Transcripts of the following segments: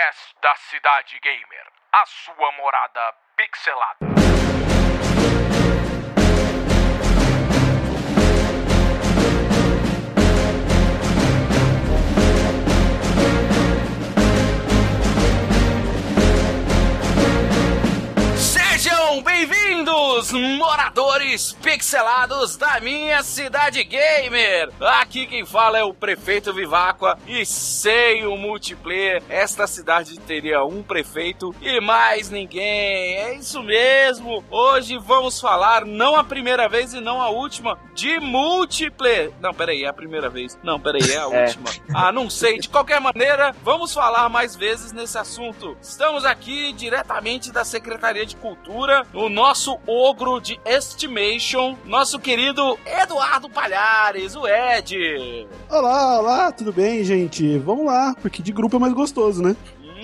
podcast da Cidade Gamer, a sua morada pixelada. Sejam bem-vindos, moradores pixelados da minha Cidade Gamer! Aqui quem fala é o Prefeito Viváqua e sem o multiplayer, esta cidade teria um prefeito e mais ninguém. É isso mesmo! Hoje vamos falar, não a primeira vez e não a última, de multiplayer. Não, peraí, é a primeira vez. Não, peraí, é a última. Ah, não sei. De qualquer maneira, vamos falar mais vezes nesse assunto. Estamos aqui diretamente da Secretaria de Cultura, o nosso ogro de Estimation, nosso querido Eduardo Palhares, o Ed. Olá, tudo bem, gente? Vamos lá, porque de grupo é mais gostoso, né?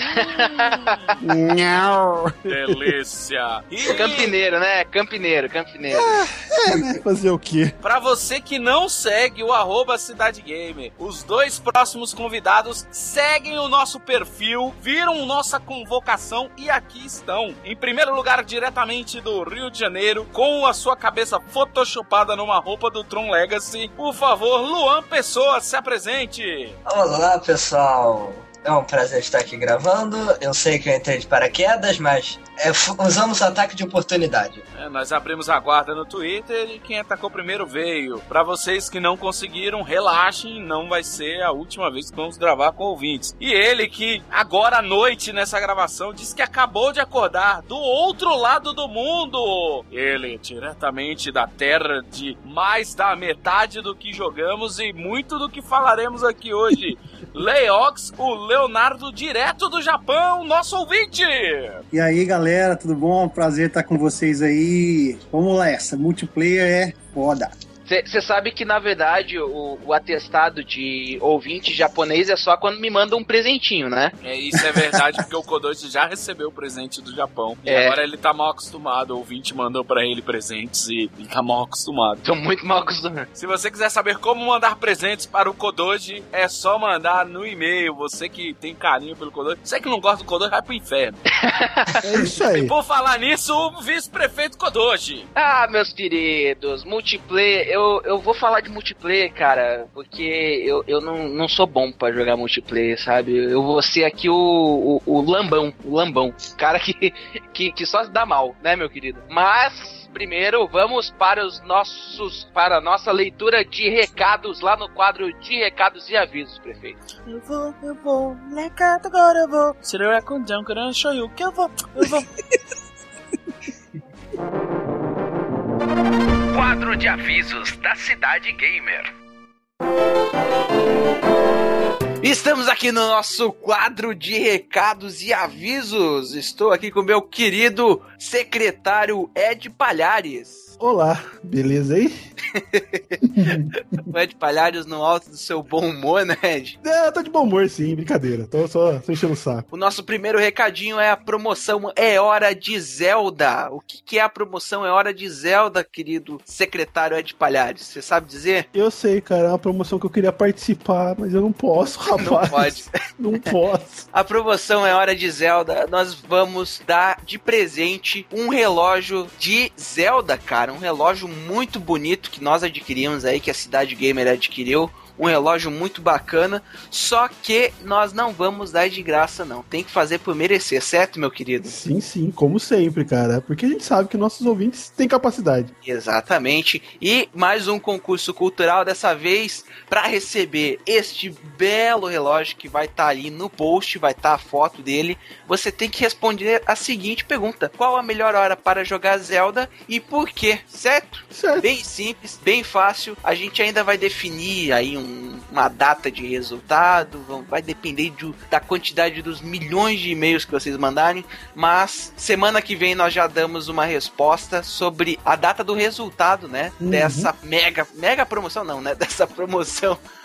Delícia! Campineiro, né? Campineiro. Né? Fazer o quê? Pra você que não segue o @Cidade Gamer, os dois próximos convidados seguem o nosso perfil, viram nossa convocação e aqui estão. Em primeiro lugar, diretamente do Rio de Janeiro, com a sua cabeça photoshopada numa roupa do Tron Legacy, por favor, Luan Pessoa, se apresente! Olá, pessoal! É um prazer estar aqui gravando. Eu sei que eu entrei de paraquedas, mas usamos o ataque de oportunidade. Nós abrimos a guarda no Twitter e quem atacou primeiro veio. Pra vocês que não conseguiram, relaxem, não vai ser a última vez que vamos gravar com ouvintes. E ele que agora à noite nessa gravação disse que acabou de acordar do outro lado do mundo. Ele diretamente da terra de mais da metade do que jogamos e muito do que falaremos aqui hoje. Leox, o Leonardo direto do Japão, nosso ouvinte. E aí, galera, tudo bom? Prazer estar com vocês aí. Vamos lá, essa multiplayer é foda. Você sabe que, na verdade, o atestado de ouvinte japonês é só quando me manda um presentinho, né? Isso é verdade, porque o Kodoji já recebeu o presente do Japão. E agora ele tá mal acostumado. O ouvinte mandou pra ele presentes e ele tá mal acostumado. Tô muito mal acostumado. Se você quiser saber como mandar presentes para o Kodoji, é só mandar no e-mail. Você que tem carinho pelo Kodoji. Você que não gosta do Kodoji, vai pro inferno. É isso aí. E por falar nisso, o vice-prefeito Kodoji. Ah, meus queridos, multiplayer... Eu vou falar de multiplayer, cara, porque eu não sou bom pra jogar multiplayer, sabe? Eu vou ser aqui o lambão, cara que só se dá mal, né, meu querido? Mas... primeiro, vamos para a nossa leitura de recados lá no quadro de recados e avisos, prefeito. Eu vou, recado agora eu vou. Será com John, querendo show you que eu vou. Quadro de avisos da Cidade Gamer. Estamos aqui no nosso quadro de recados e avisos. Estou aqui com o meu querido secretário Ed Palhares. Olá, beleza aí? O Ed Palhares no alto do seu bom humor, né, Ed? Eu tô de bom humor, sim, brincadeira. Tô só enchendo o saco. O nosso primeiro recadinho é a promoção É Hora de Zelda. O que é a promoção É Hora de Zelda, querido secretário Ed Palhares? Você sabe dizer? Eu sei, cara, é uma promoção que eu queria participar, mas eu não posso, rapaz. Não pode. Não posso. A promoção É Hora de Zelda. Nós vamos dar de presente um relógio de Zelda, cara. Um relógio muito bonito que nós adquirimos aí, que a Cidade Gamer adquiriu. Um relógio muito bacana, só que nós não vamos dar de graça, não. Tem que fazer por merecer, certo, meu querido? Sim, como sempre, cara. Porque a gente sabe que nossos ouvintes têm capacidade. Exatamente. E mais um concurso cultural, dessa vez para receber este belo relógio que vai estar ali no post, vai estar a foto dele. Você tem que responder a seguinte pergunta: qual a melhor hora para jogar Zelda e por quê? Certo? Bem simples, bem fácil. A gente ainda vai definir aí uma data de resultado, vai depender da quantidade dos milhões de e-mails que vocês mandarem, mas semana que vem nós já damos uma resposta sobre a data do resultado, né, dessa mega promoção, não, né, dessa promoção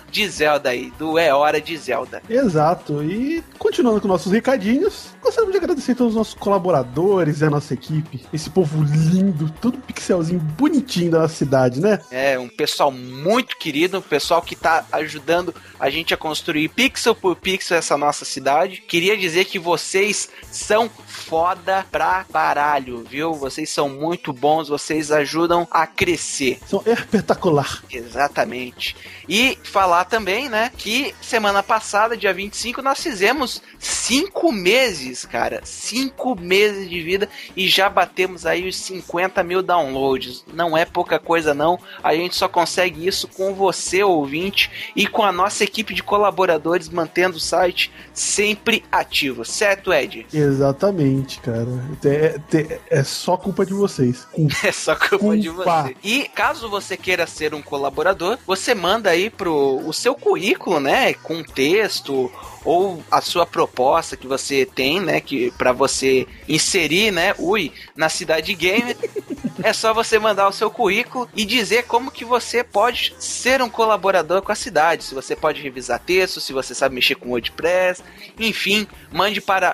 de Zelda aí, do É Hora de Zelda. Exato, e continuando com nossos recadinhos, gostaríamos de agradecer a todos os nossos colaboradores e a nossa equipe, esse povo lindo, todo pixelzinho bonitinho da nossa cidade, né? É, um pessoal muito querido, um pessoal que tá ajudando a gente a construir pixel por pixel essa nossa cidade. Queria dizer que vocês são foda pra baralho, viu? Vocês são muito bons, vocês ajudam a crescer. São espetacular. Exatamente. E falar também, né, que semana passada, dia 25, nós fizemos 5 meses, cara. 5 meses de vida e já batemos aí os 50 mil downloads. Não é pouca coisa, não. A gente só consegue isso com você, ouvinte, e com a nossa equipe de colaboradores mantendo o site sempre ativo. Certo, Ed? Exatamente, cara. É só culpa de vocês. É só culpa de você. E caso você queira ser um colaborador, você manda aí o seu currículo, né, com texto ou a sua proposta que você tem, né, que para você inserir, né, na Cidade Gamer. É só você mandar o seu currículo e dizer como que você pode ser um colaborador com a cidade. Se você pode revisar texto, se você sabe mexer com WordPress, enfim, mande para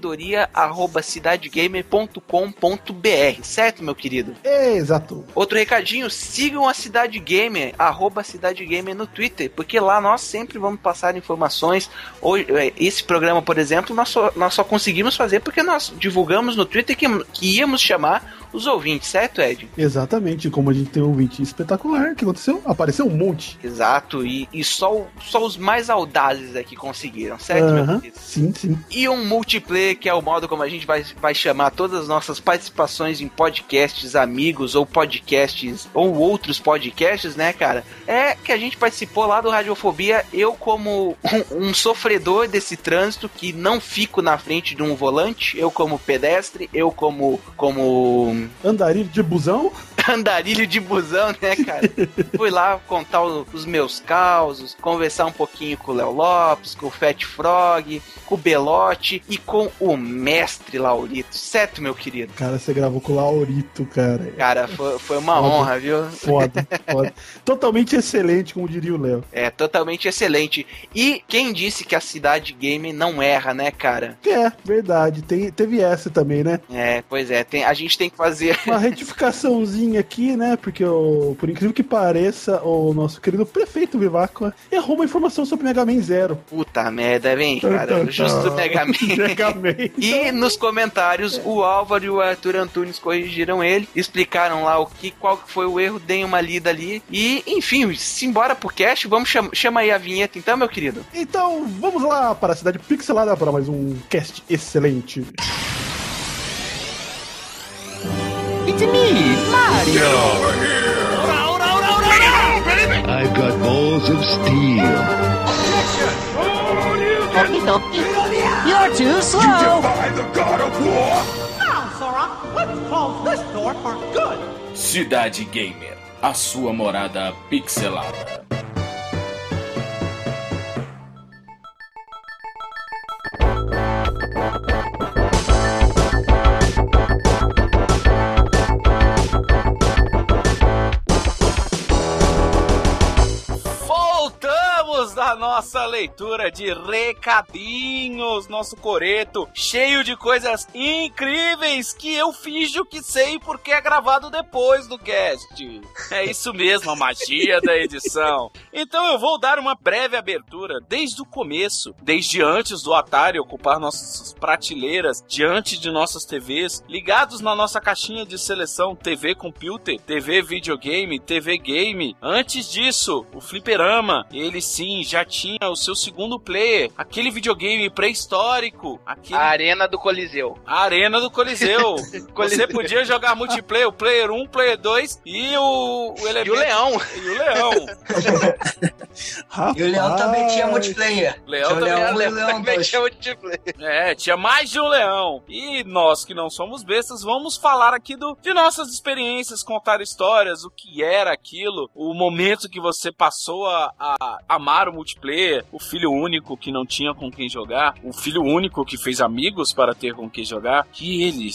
ouvidoria@cidadegamer.com.br, certo, meu querido? Exato. Outro recadinho, sigam a Cidade Gamer, @Cidade Gamer no Twitter, porque lá nós sempre vamos passar informações. Hoje, esse programa, por exemplo, nós só conseguimos fazer porque nós divulgamos no Twitter que íamos chamar os ouvintes, certo, Ed? Exatamente, como a gente tem um ouvinte espetacular, o que aconteceu? Apareceu um monte. Exato, e só os mais audazes aqui conseguiram, certo, meu querido? Sim, sim. E um multiplayer, que é o modo como a gente vai chamar todas as nossas participações em podcasts amigos, ou podcasts, ou outros podcasts, né, cara? É que a gente participou lá do Radiofobia, eu como um sofredor desse trânsito, que não fico na frente de um volante, eu como pedestre, eu como andarilho de busão? Andarilho de busão, né, cara? Fui lá contar os meus causos, conversar um pouquinho com o Léo Lopes, com o Fat Frog, com o Belote e com o Mestre Laurito, certo, meu querido? Cara, você gravou com o Laurito, cara. Cara, foi uma honra, viu? Foda. Totalmente excelente, como diria o Léo. É, totalmente excelente. E quem disse que a Cidade Gamer não erra, né, cara? É, verdade. Teve essa também, né? É, pois é. A gente tem que fazer uma retificaçãozinha aqui, né? Porque, por incrível que pareça, o nosso querido prefeito Viváqua errou uma informação sobre Mega Man Zero. Puta merda, vem, cara. Justo Mega Man. Mega Man. E nos comentários, o Álvaro e o Arthur Antunes corrigiram ele, explicaram lá qual foi o erro, deem uma lida ali. E, enfim, simbora pro cast, vamos chama aí a vinheta então, meu querido. Então, vamos lá para a Cidade Pixelada para mais um cast excelente. It's me, Mario. Get over here! I've got balls of steel. Okie dokie. You're too slow. You defy the God of War! Now, Sora, let's close this door for good. Cidade Gamer, a sua morada pixelada. Da nossa leitura de recadinhos, nosso coreto cheio de coisas incríveis que eu finjo que sei porque é gravado depois do cast. É isso mesmo, a magia da edição. Então eu vou dar uma breve abertura desde o começo, desde antes do Atari ocupar nossas prateleiras, diante de nossas TVs, ligados na nossa caixinha de seleção TV Computer, TV Videogame, TV Game. Antes disso, o Fliperama, ele sim já tinha o seu segundo player, aquele videogame pré-histórico, a Arena do Coliseu. A Arena do Coliseu. Você podia jogar multiplayer, o Player 1, Player 2 e o elemento... E o Leão. E o Leão. E o Leão também tinha multiplayer. Leão também tinha multiplayer. É, tinha mais de um Leão. E nós que não somos bestas, vamos falar aqui de nossas experiências, contar histórias, o que era aquilo, o momento que você passou a amar o multiplayer, o filho único que não tinha com quem jogar, o filho único que fez amigos para ter com quem jogar, que eles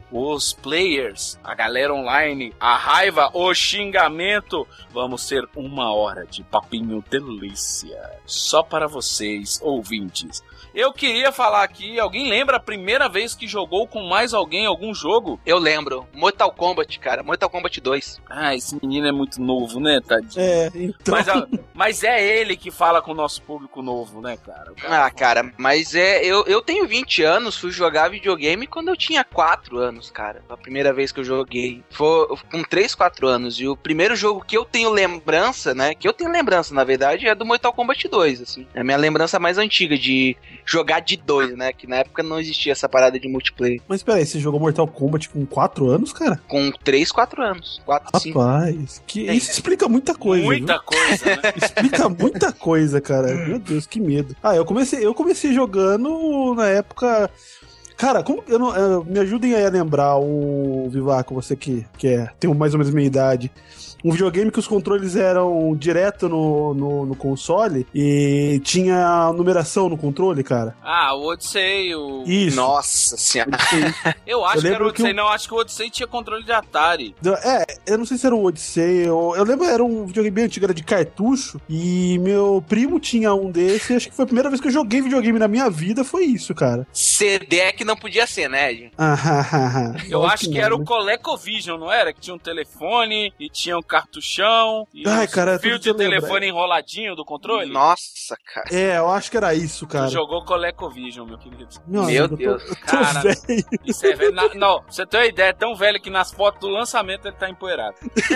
os players, a galera online, a raiva, o xingamento. Vamos ser 1 hora de papinho delícia. Só para vocês, ouvintes. Eu queria falar aqui, alguém lembra a primeira vez que jogou com mais alguém algum jogo? Eu lembro. Mortal Kombat, cara. Mortal Kombat 2. Ah, esse menino é muito novo, né, tadinho? Então... Mas é ele que fala com o nosso público novo, né, cara? Cara, mas eu tenho 20 anos, fui jogar videogame quando eu tinha 4 anos, cara. A primeira vez que eu joguei. Foi com 3, 4 anos. E o primeiro jogo que eu tenho lembrança, né? Que eu tenho lembrança, na verdade, é do Mortal Kombat 2, assim. É a minha lembrança mais antiga de jogar de 2, né? Que na época não existia essa parada de multiplayer. Mas peraí, você jogou Mortal Kombat com 4 anos, cara? Com 3, 4 anos. 4, 5. Rapaz, isso explica muita coisa. Muita coisa, né? Explica muita coisa, cara. Meu Deus, que medo. Eu comecei jogando na época... Cara, me ajudem aí a lembrar o Vivaco, você que tem mais ou menos a minha idade. Um videogame que os controles eram direto no console e tinha numeração no controle, cara. O Odyssey, Isso. Nossa senhora. Eu acho que era o Odyssey, não. Acho que o Odyssey tinha controle de Atari. Eu não sei se era o Odyssey. Eu lembro, era um videogame bem antigo, era de cartucho. E meu primo tinha um desse. Acho que foi a primeira vez que eu joguei videogame na minha vida, foi isso, cara. CD é que não podia ser, né, Ed? Eu acho que era o ColecoVision, não era? Que tinha um telefone e tinha um cartuchão e cara, fio de telefone enroladinho do controle. Nossa, cara. Eu acho que era isso, cara. Tu jogou ColecoVision, meu querido. Meu Deus. Cara, isso é velho. Não, pra você ter uma ideia, é tão velho que nas fotos do lançamento ele tá empoeirado.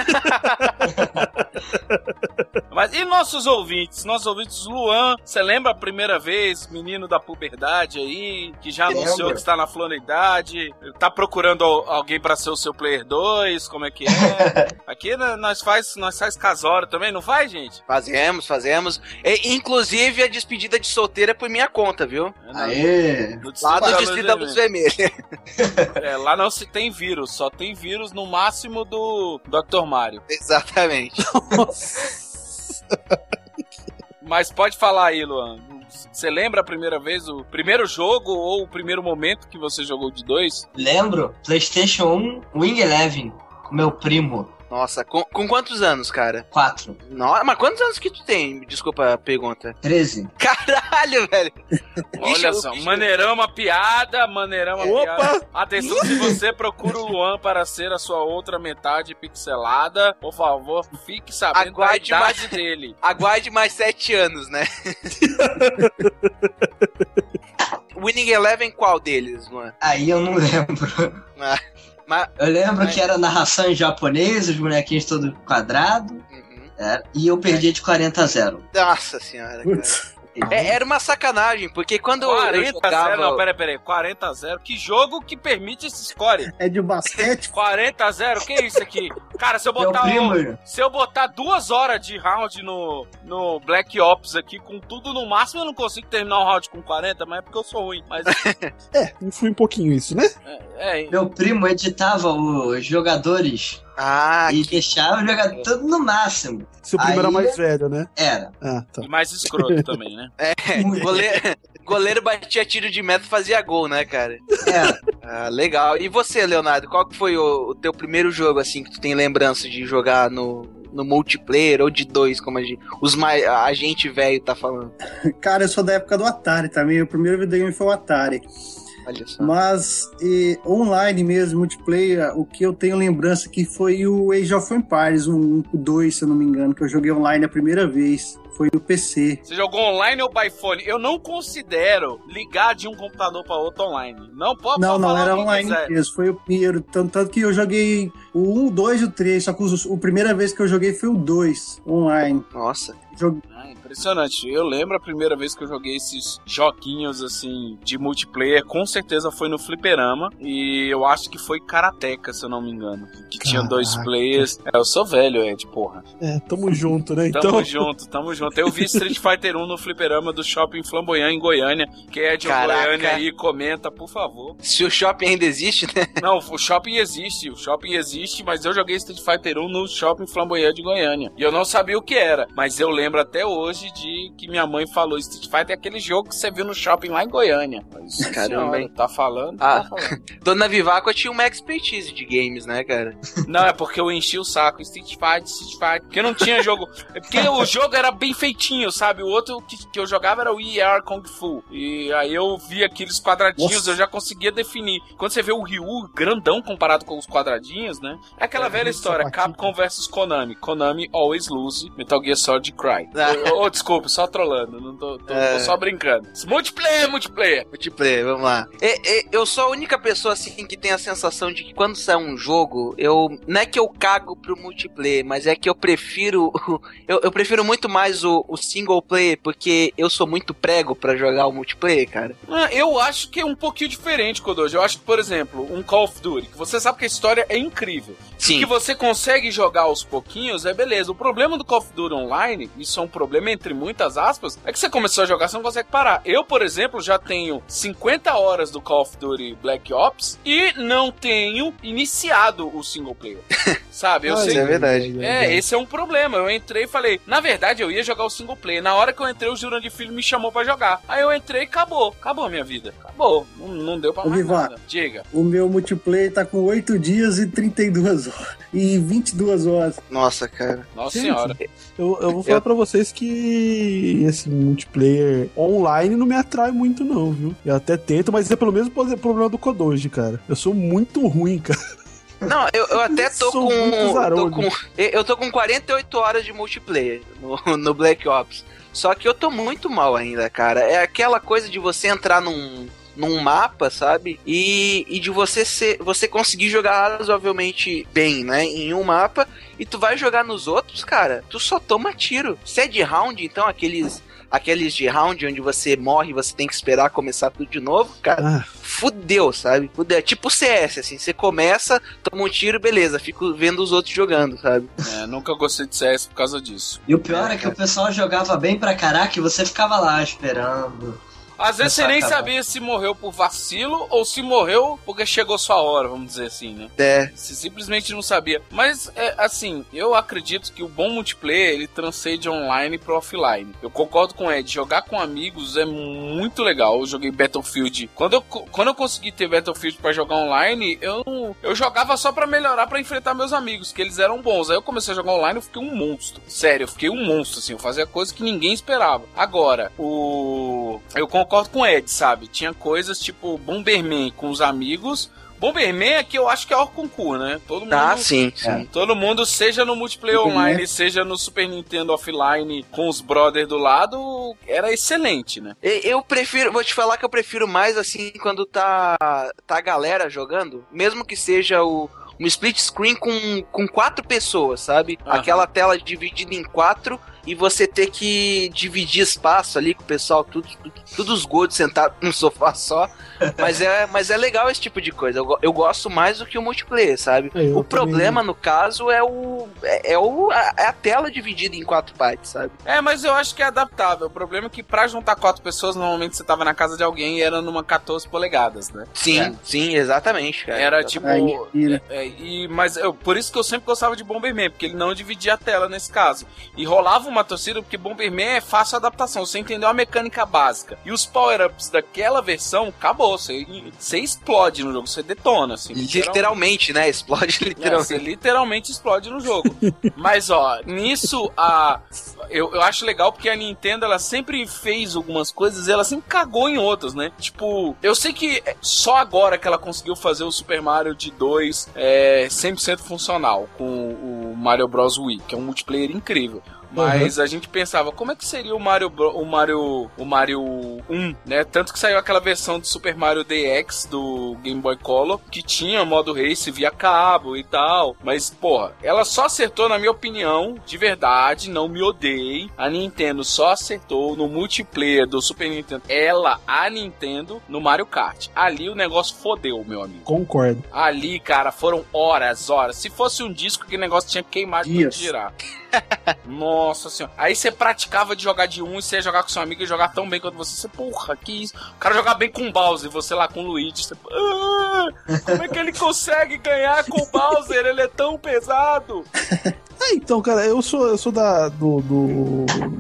Mas e nossos ouvintes? Luan, você lembra a primeira vez, menino da puberdade aí, que já anunciou que está na flonidade, tá procurando alguém pra ser o seu player 2, como é que é? Aqui nós faz casório também, não faz, gente? Fazemos. Inclusive a despedida de solteira é por minha conta, viu? Aê! Lá do Distrito da Luz Vermelha. Lá não se tem vírus, só tem vírus no máximo do Dr. Mario. Exatamente. Mas pode falar aí, Luan. Você lembra a primeira vez, o primeiro jogo ou o primeiro momento que você jogou de 2? Lembro, PlayStation 1, Wing Eleven, com meu primo. Nossa, com quantos anos, cara? 4. Nossa, mas quantos anos que tu tem? Desculpa a pergunta. 13. Caralho, velho. Olha só, maneirama piada. Atenção, se você procura o Luan para ser a sua outra metade pixelada, por favor, fique sabendo da idade dele. Aguarde mais 7 anos, né? Winning Eleven, qual deles, Luan? Aí eu não lembro. Eu lembro que era narração em japonês, os bonequinhos todos quadrados. E eu perdi de 40-0. Nossa senhora, cara. Era uma sacanagem, porque quando 40 eu jogava... Não, peraí, 40-0. Que jogo que permite esse score? É de basquete? 40-0, que isso aqui? Cara, se eu botar 2 horas de round no Black Ops aqui, com tudo no máximo, eu não consigo terminar um round com 40, mas é porque eu sou ruim. Mas... influi um pouquinho isso, né? Meu primo editava os jogadores e deixava o jogador tudo no máximo. Seu primo era mais velho, né? Era. Tá. E mais escroto também, né? Goleiro batia tiro de meta e fazia gol, né, cara? Legal. E você, Leonardo, qual que foi o teu primeiro jogo, assim, que tu tem lembrança de jogar no multiplayer ou de 2, como a gente velho tá falando? Cara, eu sou da época do Atari também. O primeiro videogame foi o Atari. Olha só. Mas online mesmo, multiplayer, o que eu tenho lembrança que foi o Age of Empires, o 2, se eu não me engano, que eu joguei online a primeira vez. Foi no PC. Você jogou online ou by phone? Eu não considero ligar de um computador para outro online. Não pode falar. Não, era online mesmo. Foi o primeiro. Tanto que eu joguei o 1, o 2 e o 3. Só que a primeira vez que eu joguei foi o 2 online. Nossa. Impressionante. Eu lembro a primeira vez que eu joguei esses joguinhos assim de multiplayer, com certeza foi no Fliperama, e eu acho que foi Karateka, se eu não me engano, que tinha 2 players. Eu sou velho, Ed, porra. Tamo junto, né? Tamo junto. Eu vi Street Fighter 1 no Fliperama do Shopping Flamboyant em Goiânia. Quem é de Goiânia aí, comenta, por favor. Se o shopping ainda existe, né? Não, o shopping existe, mas eu joguei Street Fighter 1 no Shopping Flamboyant de Goiânia. E eu não sabia o que era, mas eu lembro até hoje hoje de que minha mãe falou Street Fighter é aquele jogo que você viu no shopping lá em Goiânia. Mas, caramba, hein? Tá falando, tá falando. Dona Vivaco tinha uma expertise de games, né, cara? Não, é porque eu enchi o saco. Street Fighter. Porque não tinha jogo. É porque o jogo era bem feitinho, sabe? O outro que eu jogava era o ER Kung Fu. E aí eu vi aqueles quadradinhos, nossa, eu já conseguia definir. Quando você vê o Ryu grandão comparado com os quadradinhos, né? É aquela velha história, Capcom versus Konami. Konami always lose, Metal Gear Solid Cry. Desculpa, só trolando, não tô só brincando. Multiplayer, vamos lá. Eu sou a única pessoa, assim, que tem a sensação de que quando sai um jogo, não é que eu cago pro multiplayer, mas é que eu prefiro eu prefiro muito mais o single player, porque eu sou muito prego pra jogar o multiplayer, cara. Eu acho que é um pouquinho diferente, Kodoji. Eu acho que, por exemplo, um Call of Duty, que você sabe que a história é incrível. Sim. Que você consegue jogar aos pouquinhos, é beleza. O problema do Call of Duty Online, isso é um problema entre muitas aspas, é que você começou a jogar, você não consegue parar. Eu, por exemplo, já tenho 50 horas do Call of Duty Black Ops e não tenho iniciado o single player. Sabe? Eu sei. Isso é verdade. Esse é um problema. Eu entrei e falei, na verdade, eu ia jogar o single player. Na hora que eu entrei, o Jurandir Filho me chamou pra jogar. Aí eu entrei e acabou. Acabou a minha vida. Acabou. Não deu pra mais nada. Diga. O meu multiplayer tá com 8 dias e 32 horas. E 22 horas. Nossa, cara. Nossa senhora. Eu vou falar pra vocês que esse multiplayer online não me atrai muito não, viu? Eu até tento, mas é pelo mesmo problema do Kodoji, cara. Eu sou muito ruim, cara. Não, eu até tô com 48 horas de multiplayer no Black Ops. Só que eu tô muito mal ainda, cara. É aquela coisa de você entrar num mapa, sabe? E de você conseguir jogar razoavelmente bem, né? Em um mapa, e tu vai jogar nos outros, cara, tu só toma tiro. Se é de round, então aqueles de round onde você morre e você tem que esperar começar tudo de novo, cara, fudeu, sabe? Fudeu. É tipo CS, assim, você começa, toma um tiro, beleza, fico vendo os outros jogando, sabe? Nunca gostei de CS por causa disso. E o pior é que o pessoal jogava bem pra caraca e você ficava lá esperando. Às vezes você nem sabia se morreu por vacilo ou se morreu porque chegou sua hora, vamos dizer assim, né? Você simplesmente não sabia. Mas, assim, eu acredito que o bom multiplayer, ele transcende online pro offline. Eu concordo com o Ed, jogar com amigos é muito legal. Eu joguei Battlefield. Quando eu consegui ter Battlefield pra jogar online, eu jogava só pra melhorar, pra enfrentar meus amigos, que eles eram bons. Aí eu comecei a jogar online e eu fiquei um monstro. Sério, eu fiquei um monstro, assim. Eu fazia coisas que ninguém esperava. Agora, eu concordo com o Ed, sabe? Tinha coisas tipo Bomberman com os amigos. Bomberman é que eu acho que é o concurso, né? Todo mundo, sim. Todo mundo, seja no multiplayer online, seja no Super Nintendo offline com os brothers do lado, era excelente, né? Eu prefiro, vou te falar que eu prefiro mais assim quando tá a galera jogando, mesmo que seja um split screen com 4 pessoas, sabe? Aquela tela dividida em 4 e você ter que dividir espaço ali com o pessoal, tudo os gordos sentados num sofá só. Mas é legal esse tipo de coisa. Eu gosto mais do que o multiplayer, sabe? O problema, no caso, é a tela dividida em 4 partes, sabe? Mas eu acho que é adaptável. O problema é que pra juntar 4 pessoas, normalmente você tava na casa de alguém e era numa 14 polegadas, né? Sim, exatamente, cara. Era tipo... mas por isso que eu sempre gostava de Bomberman, porque ele não dividia a tela nesse caso. E rolava uma torcida, porque Bomberman é fácil adaptação, você entendeu a mecânica básica. E os power-ups daquela versão, acabou, você explode no jogo, você detona, assim. Literalmente, né? Explode literalmente. Você literalmente explode no jogo. Mas, nisso, eu acho legal porque a Nintendo, ela sempre fez algumas coisas e ela sempre cagou em outras, né? Tipo, eu sei que só agora que ela conseguiu fazer o Super Mario de 2 100% funcional com o Mario Bros. Wii, que é um multiplayer incrível. Mas a gente pensava, como é que seria o Mario 1, né? Tanto que saiu aquela versão do Super Mario DX do Game Boy Color, que tinha modo race via cabo e tal. Mas, porra, ela só acertou, na minha opinião, de verdade, não me odeiem, a Nintendo só acertou no multiplayer do Super Nintendo. A Nintendo, no Mario Kart. Ali o negócio fodeu, meu amigo. Concordo. Ali, cara, foram horas. Se fosse um disco, que negócio tinha queimado de girar. Nossa senhora. Aí você praticava de jogar de 1 e você ia jogar com seu amigo e jogar tão bem quanto você. Você, porra, que isso? O cara jogar bem com o Bowser e você lá com o Luigi. Você, como é que ele consegue ganhar com o Bowser? Ele é tão pesado. Então, cara, eu sou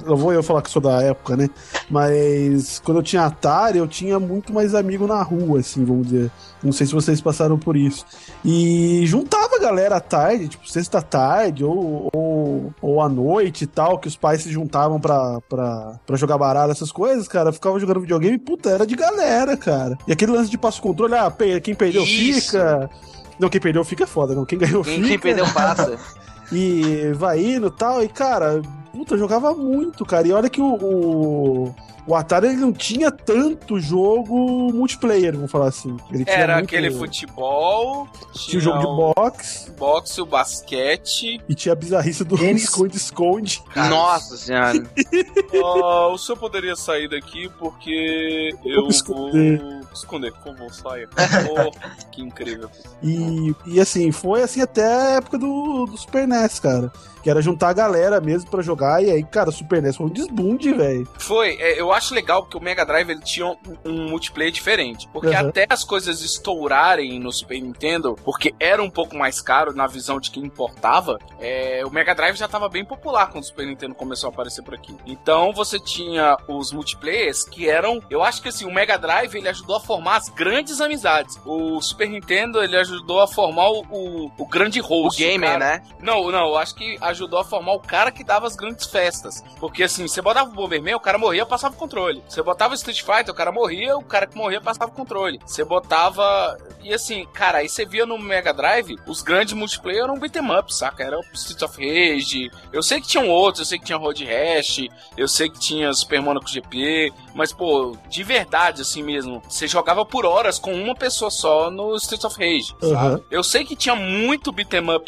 Não vou eu falar que sou da época, né? Mas quando eu tinha Atari, eu tinha muito mais amigo na rua, assim, vamos dizer. Não sei se vocês passaram por isso. E juntava a galera à tarde, tipo, sexta-tarde ou à noite e tal, que os pais se juntavam pra jogar baralho, essas coisas, cara. Ficava jogando videogame, puta, era de galera, cara. E aquele lance de passo-controle, quem perdeu fica... Não, quem perdeu fica é foda, não. Quem ganhou fica... Quem perdeu passa. E vai indo e tal, e cara, puta, jogava muito, cara. E olha que o Atari, ele não tinha tanto jogo multiplayer, vamos falar assim. Ele tinha era muito... aquele futebol, tinha o jogo de boxe, o basquete. E tinha a bizarrice do esconde-esconde. Nossa senhora. O senhor poderia sair daqui porque eu vou esconder, por favor, saia. Que incrível. E assim, foi assim até a época do Super NES, cara. Que era juntar a galera mesmo pra jogar. E aí, cara, o Super NES foi um desbunde, velho. Foi, eu acho legal porque o Mega Drive ele tinha um multiplayer diferente. Porque até as coisas estourarem no Super Nintendo, porque era um pouco mais caro na visão de quem importava, o Mega Drive já tava bem popular quando o Super Nintendo começou a aparecer por aqui. Então você tinha os multiplayers que eram... Eu acho que assim, o Mega Drive ele ajudou a formar as grandes amizades. O Super Nintendo ele ajudou a formar o grande host. O gamer, né? Não, eu acho que ajudou a formar o cara que dava as grandes festas. Porque assim, você botava o Bomberman, o cara morria, passava o controle. Você botava o Street Fighter, o cara morria, o cara que morria passava o controle. Você botava... E assim, cara, aí você via no Mega Drive, os grandes multiplayer eram beat'em up, saca? Era o Street of Rage. Eu sei que tinham outros, eu sei que tinha Road Rash, eu sei que tinha Super Monaco GP, mas, pô, de verdade, assim mesmo, você jogava por horas com uma pessoa só no Street of Rage, sabe? Eu sei que tinha muito beat'em up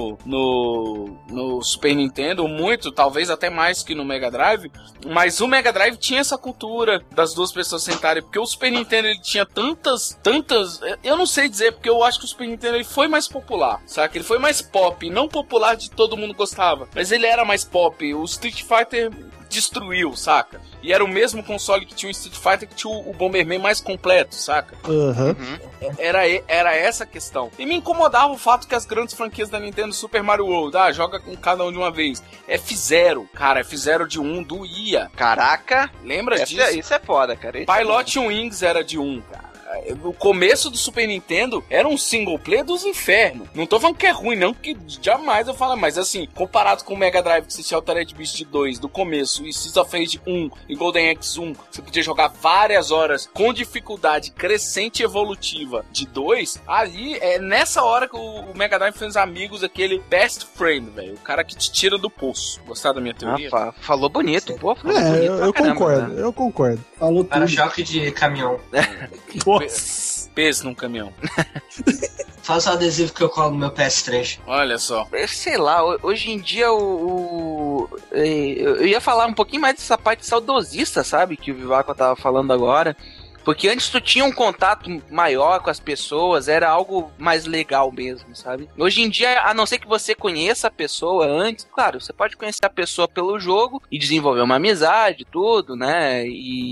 no Super Nintendo, muito, talvez até mais que no Mega Drive, mas o Mega Drive tinha essa cultura das duas pessoas sentarem, porque o Super Nintendo ele tinha tantas, eu não sei dizer, porque eu acho que o Super Nintendo ele foi mais popular, saca? Ele foi mais pop, não popular de todo mundo gostava, mas ele era mais pop. O Street Fighter destruiu, saca? E era o mesmo console que tinha o Street Fighter, que tinha o Bomberman mais completo, saca? Era essa a questão. E me incomodava o fato que as grandes franquias da Nintendo, Super Mario World, joga com cada um de uma vez. F-Zero, cara, F-Zero de 1 doía. Caraca! Lembra disso? Isso é foda, cara. Pilot Wings era de 1, cara. No começo do Super Nintendo era um single player dos infernos. Não tô falando que é ruim, não, que jamais eu falo, mas assim, comparado com o Mega Drive, que você tinha Altered Beast 2 do começo, e Streets of Rage 1 e Golden Axe 1, você podia jogar várias horas com dificuldade crescente e evolutiva de 2, aí é nessa hora que o Mega Drive fez amigos, aquele best friend, velho, o cara que te tira do poço. Gostaram da minha teoria? Falou bonito, pô. Falou bonito eu concordo, né? Eu concordo. Falou tudo. Para-choque de caminhão. Peso num caminhão. Faz o adesivo que eu colo no meu PS3. Olha só. Sei lá, hoje em dia eu ia falar um pouquinho mais dessa parte saudosista, sabe? Que o Vivaco tava falando agora. Porque antes tu tinha um contato maior com as pessoas, era algo mais legal mesmo, sabe? Hoje em dia, a não ser que você conheça a pessoa antes, claro, você pode conhecer a pessoa pelo jogo e desenvolver uma amizade, tudo, né?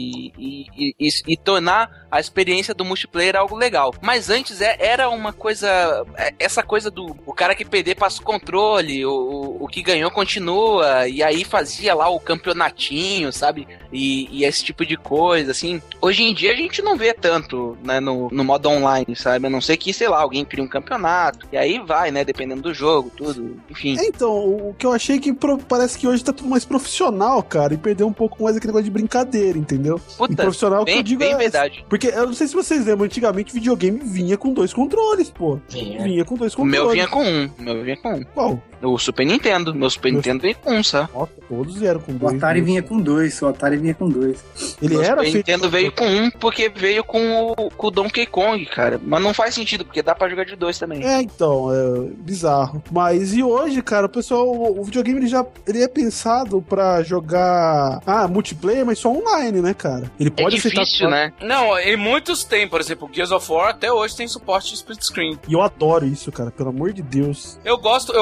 E tornar a experiência do multiplayer algo legal. Mas antes era uma coisa... Essa coisa do o cara que perder passa o controle, o que ganhou continua, e aí fazia lá o campeonatinho, sabe? E esse tipo de coisa, assim. Hoje em dia a gente não vê tanto, né, no modo online, sabe? A não ser que, sei lá, alguém cria um campeonato, e aí vai, né, dependendo do jogo, tudo, enfim. Então, o que eu achei que parece que hoje tá tudo mais profissional, cara, e perdeu um pouco mais aquele negócio de brincadeira, entendeu? Puta, e profissional que eu digo bem verdade. Porque eu não sei se vocês lembram, antigamente videogame vinha com 2 controles, pô. Vinha com 2 controles. O meu vinha com um. Qual? O Super Nintendo. Meu Super Nintendo veio com um, sabe? Nossa, todos vieram com 2. O Atari vinha com 2. O Atari vinha com 2. Ele meu era Super Nintendo veio com um porque veio com o Donkey Kong, cara. Mas não faz sentido, porque dá pra jogar de 2 também. Então, é bizarro. Mas e hoje, cara, o pessoal, o videogame ele é pensado pra jogar multiplayer, mas só online, né, cara? Ele pode ser difícil, né? Não, e muitos tem, por exemplo, Gears of War até hoje tem suporte de split screen. E eu adoro isso, cara, pelo amor de Deus. Eu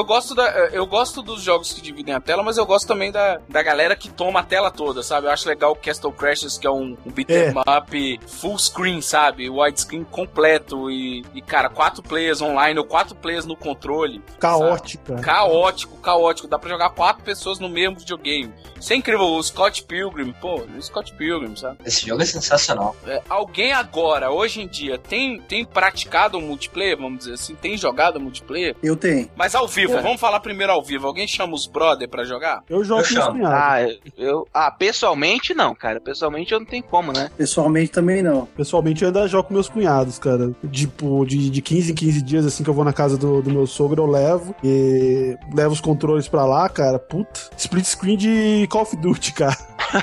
gosto dos jogos que dividem a tela, mas eu gosto também da galera que toma a tela toda, sabe? Eu acho legal o Castle Crashers, que é um beat'em up full screen, sabe? Widescreen completo e, cara, 4 players online ou 4 players no controle. Caótica. Caótico. Dá pra jogar 4 pessoas no mesmo videogame. Isso é incrível. O Scott Pilgrim, sabe? Esse jogo é sensacional. Alguém agora, hoje em dia, tem praticado um multiplayer, vamos dizer assim? Tem jogado multiplayer? Eu tenho. Mas ao vivo, vamos falar primeiro ao vivo. Alguém chama os brother pra jogar? Eu jogo com os cunhados. Pessoalmente não, cara. Pessoalmente eu não tenho como, né? Pessoalmente também não. Pessoalmente eu ainda jogo com meus cunhados, cara. Tipo, de 15 em 15 dias, assim, que eu vou na casa do meu sogro, eu levo. E levo os controles pra lá, cara. Puta. Split screen de Call of Duty, cara.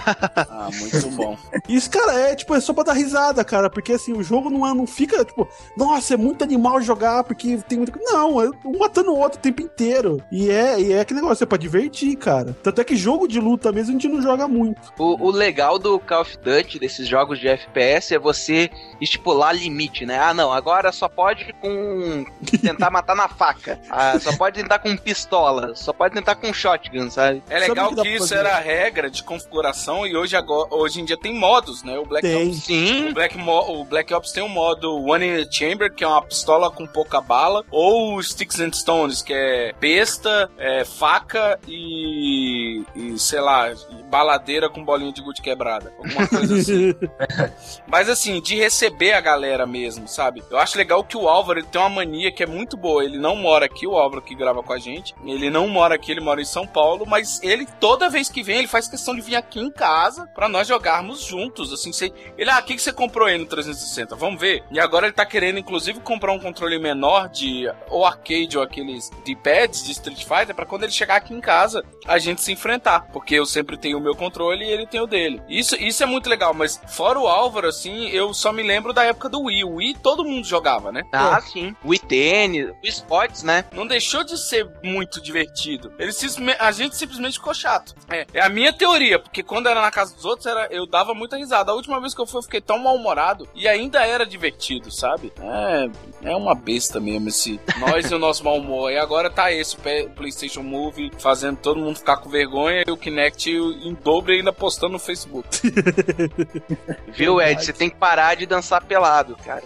Muito bom. Isso, cara, é só pra dar risada, cara. Porque assim, o jogo não fica, tipo, nossa, é muito animal jogar, porque tem muita. Não, é um matando o outro o tempo inteiro. E é aquele negócio, é pra divertir, cara. Tanto é que jogo de luta mesmo a gente não joga muito. O legal do Call of Duty, desses jogos de FPS, é você estipular limite, né? Ah, não, agora só pode tentar matar na faca. Só pode tentar com pistola. Só pode tentar com shotgun, sabe? É legal que isso era a regra de configuração e hoje em dia tem modos, né? O Black Ops, sim. O Black Ops tem um modo One in a Chamber, que é uma pistola com pouca bala, ou Sticks and Stones, que é besta, faca e sei lá, baladeira com bolinha de gude quebrada. Alguma coisa assim. Mas assim, de receber a galera mesmo, sabe? Eu acho legal que o Álvaro, ele tem uma mania que é muito boa. Ele não mora aqui, o Álvaro que grava com a gente. Ele não mora aqui, ele mora em São Paulo, mas ele, toda vez que vem, ele faz questão de vir aqui em casa pra nós jogarmos juntos, assim. Ele, o que você comprou aí no 360? Vamos ver. E agora ele tá querendo, inclusive, comprar um controle menor ou arcade ou aqueles D-pads de Street Fighter pra quando ele chegar aqui em casa, a gente se enfrentar. Porque eu sempre tenho o meu controle e ele tem o dele. Isso é muito legal, mas fora o Álvaro, assim, eu só me lembro da época do Wii. O Wii todo mundo jogava, né? Sim. Wii Tennis, Wii Sports, né? Não deixou de ser muito divertido. A gente simplesmente ficou chato. É a minha teoria, porque quando era na casa dos outros, eu dava muita risada. A última vez que eu fui, eu fiquei tão mal-humorado e ainda era divertido, sabe? É uma besta mesmo nós e o nosso mau humor. E agora tá esse PlayStation Move fazendo todo mundo ficar com vergonha e o Kinect em dobro ainda postando no Facebook. Viu, Ed? Você tem que parar de dançar pelado, cara.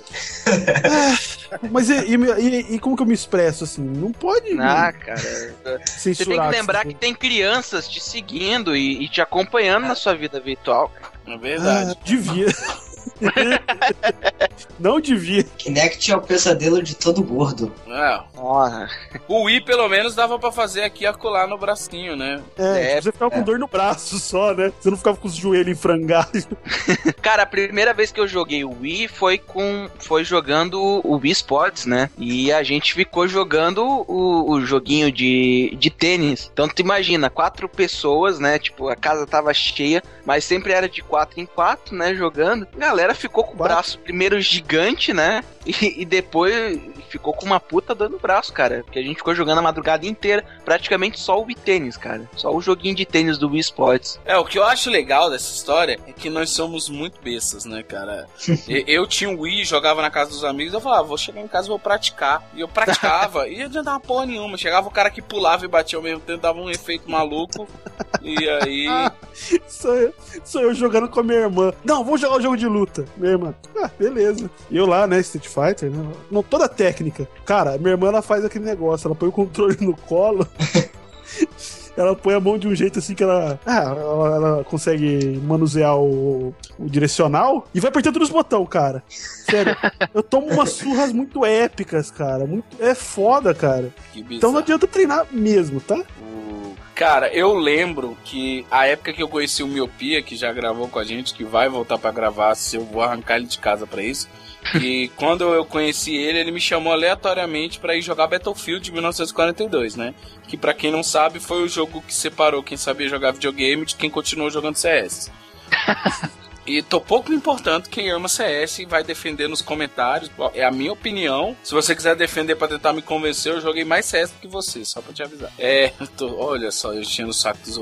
Mas e como que eu me expresso assim? Não pode. Cara. Você tem que lembrar que tem crianças te seguindo e te acompanhando na sua vida virtual, cara. É verdade. Devia. Não devia. Kinect é o pesadelo de todo gordo. O Wii, pelo menos, dava pra fazer aqui e acolá no bracinho, né? Você ficava com dor no braço só, né? Você não ficava com os joelhos enfrangados. Cara, a primeira vez que eu joguei o Wii foi jogando o Wii Sports, né? E a gente ficou jogando o joguinho de tênis. Então tu imagina, 4 pessoas, né? Tipo, a casa tava cheia, mas sempre era de 4 em 4, né? Jogando. A galera ficou com o braço primeiro gigante, né? E depois ficou com uma puta dor no braço, cara. Porque a gente ficou jogando a madrugada inteira, praticamente só o Wii Tênis, cara. Só o joguinho de tênis do Wii Sports. O que eu acho legal dessa história é que nós somos muito bestas, né, cara? Eu tinha um Wii, jogava na casa dos amigos, eu falava, vou chegar em casa e vou praticar. E eu praticava, e não adiantava porra nenhuma. Chegava o cara que pulava e batia ao mesmo tempo, dava um efeito maluco. E aí... Sou eu jogando com a minha irmã. Não, vamos jogar o jogo de luta. Minha irmã, beleza. E eu lá, né, Street Fighter, né? Não, toda a técnica. Cara, minha irmã, ela faz aquele negócio, ela põe o controle no colo... Ela põe a mão de um jeito assim que ela consegue manusear o direcional e vai apertando nos botões, cara. Sério, eu tomo umas surras muito épicas, cara. É foda, cara. Então não adianta treinar mesmo, tá? Cara, eu lembro que a época que eu conheci o Miopia, que já gravou com a gente, que vai voltar pra gravar, se eu vou arrancar ele de casa pra isso. E quando eu conheci ele me chamou aleatoriamente pra ir jogar Battlefield de 1942, né? Que pra quem não sabe, foi o jogo que separou quem sabia jogar videogame de quem continuou jogando CS. E tô pouco me importando quem ama CS e vai defender nos comentários. É a minha opinião. Se você quiser defender pra tentar me convencer, eu joguei mais CS do que você, só pra te avisar. Olha só, eu tinha no saco dos ouvintes.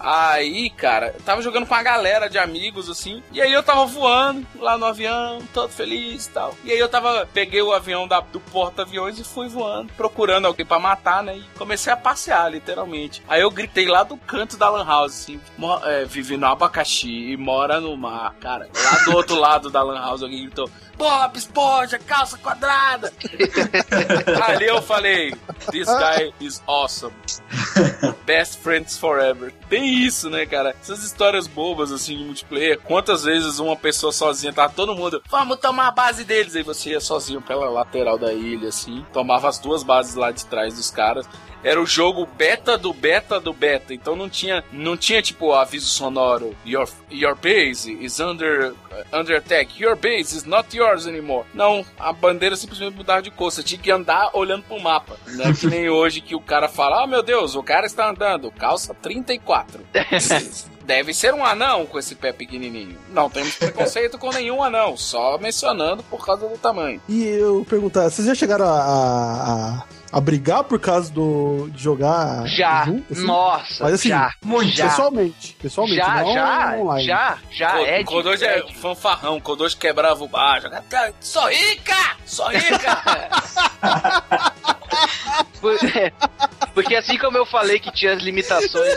Aí, cara, eu tava jogando com uma galera de amigos, assim, e aí eu tava voando lá no avião, todo feliz e tal. E aí eu peguei o avião do porta-aviões e fui voando, procurando alguém pra matar, né? E comecei a passear, literalmente. Aí eu gritei lá do canto da lan house, assim, vive no abacaxi e mora no mar, cara. Lá do outro lado da lan house alguém gritou, Bob Esponja, calça quadrada. Ali eu falei, this guy is awesome. Best friends forever. Tem isso, né, cara? Essas histórias bobas, assim, de multiplayer. Quantas vezes uma pessoa sozinha, tava todo mundo, vamos tomar a base deles. Aí você ia sozinho pela lateral da ilha, assim, tomava as duas bases lá de trás dos caras. Era o jogo beta do beta do beta. Então não tinha tipo aviso sonoro. Your base is under attack. Your base is not yours anymore. Não, a bandeira simplesmente mudava de cor. Você tinha que andar olhando pro mapa. Não é que nem hoje que o cara fala, meu Deus, o cara está andando. Calça 34. Deve ser um anão com esse pé pequenininho. Não temos preconceito com nenhum anão. Só mencionando por causa do tamanho. E eu perguntar, vocês já chegaram a brigar por causa de jogar já junto, assim? Mas, assim, já. Muito. Já. Pessoalmente, já, não online. Já. O Kodoji é fanfarrão. O Kodoji quebrava o bar. Jogava, sou rica! Porque assim como eu falei que tinha as limitações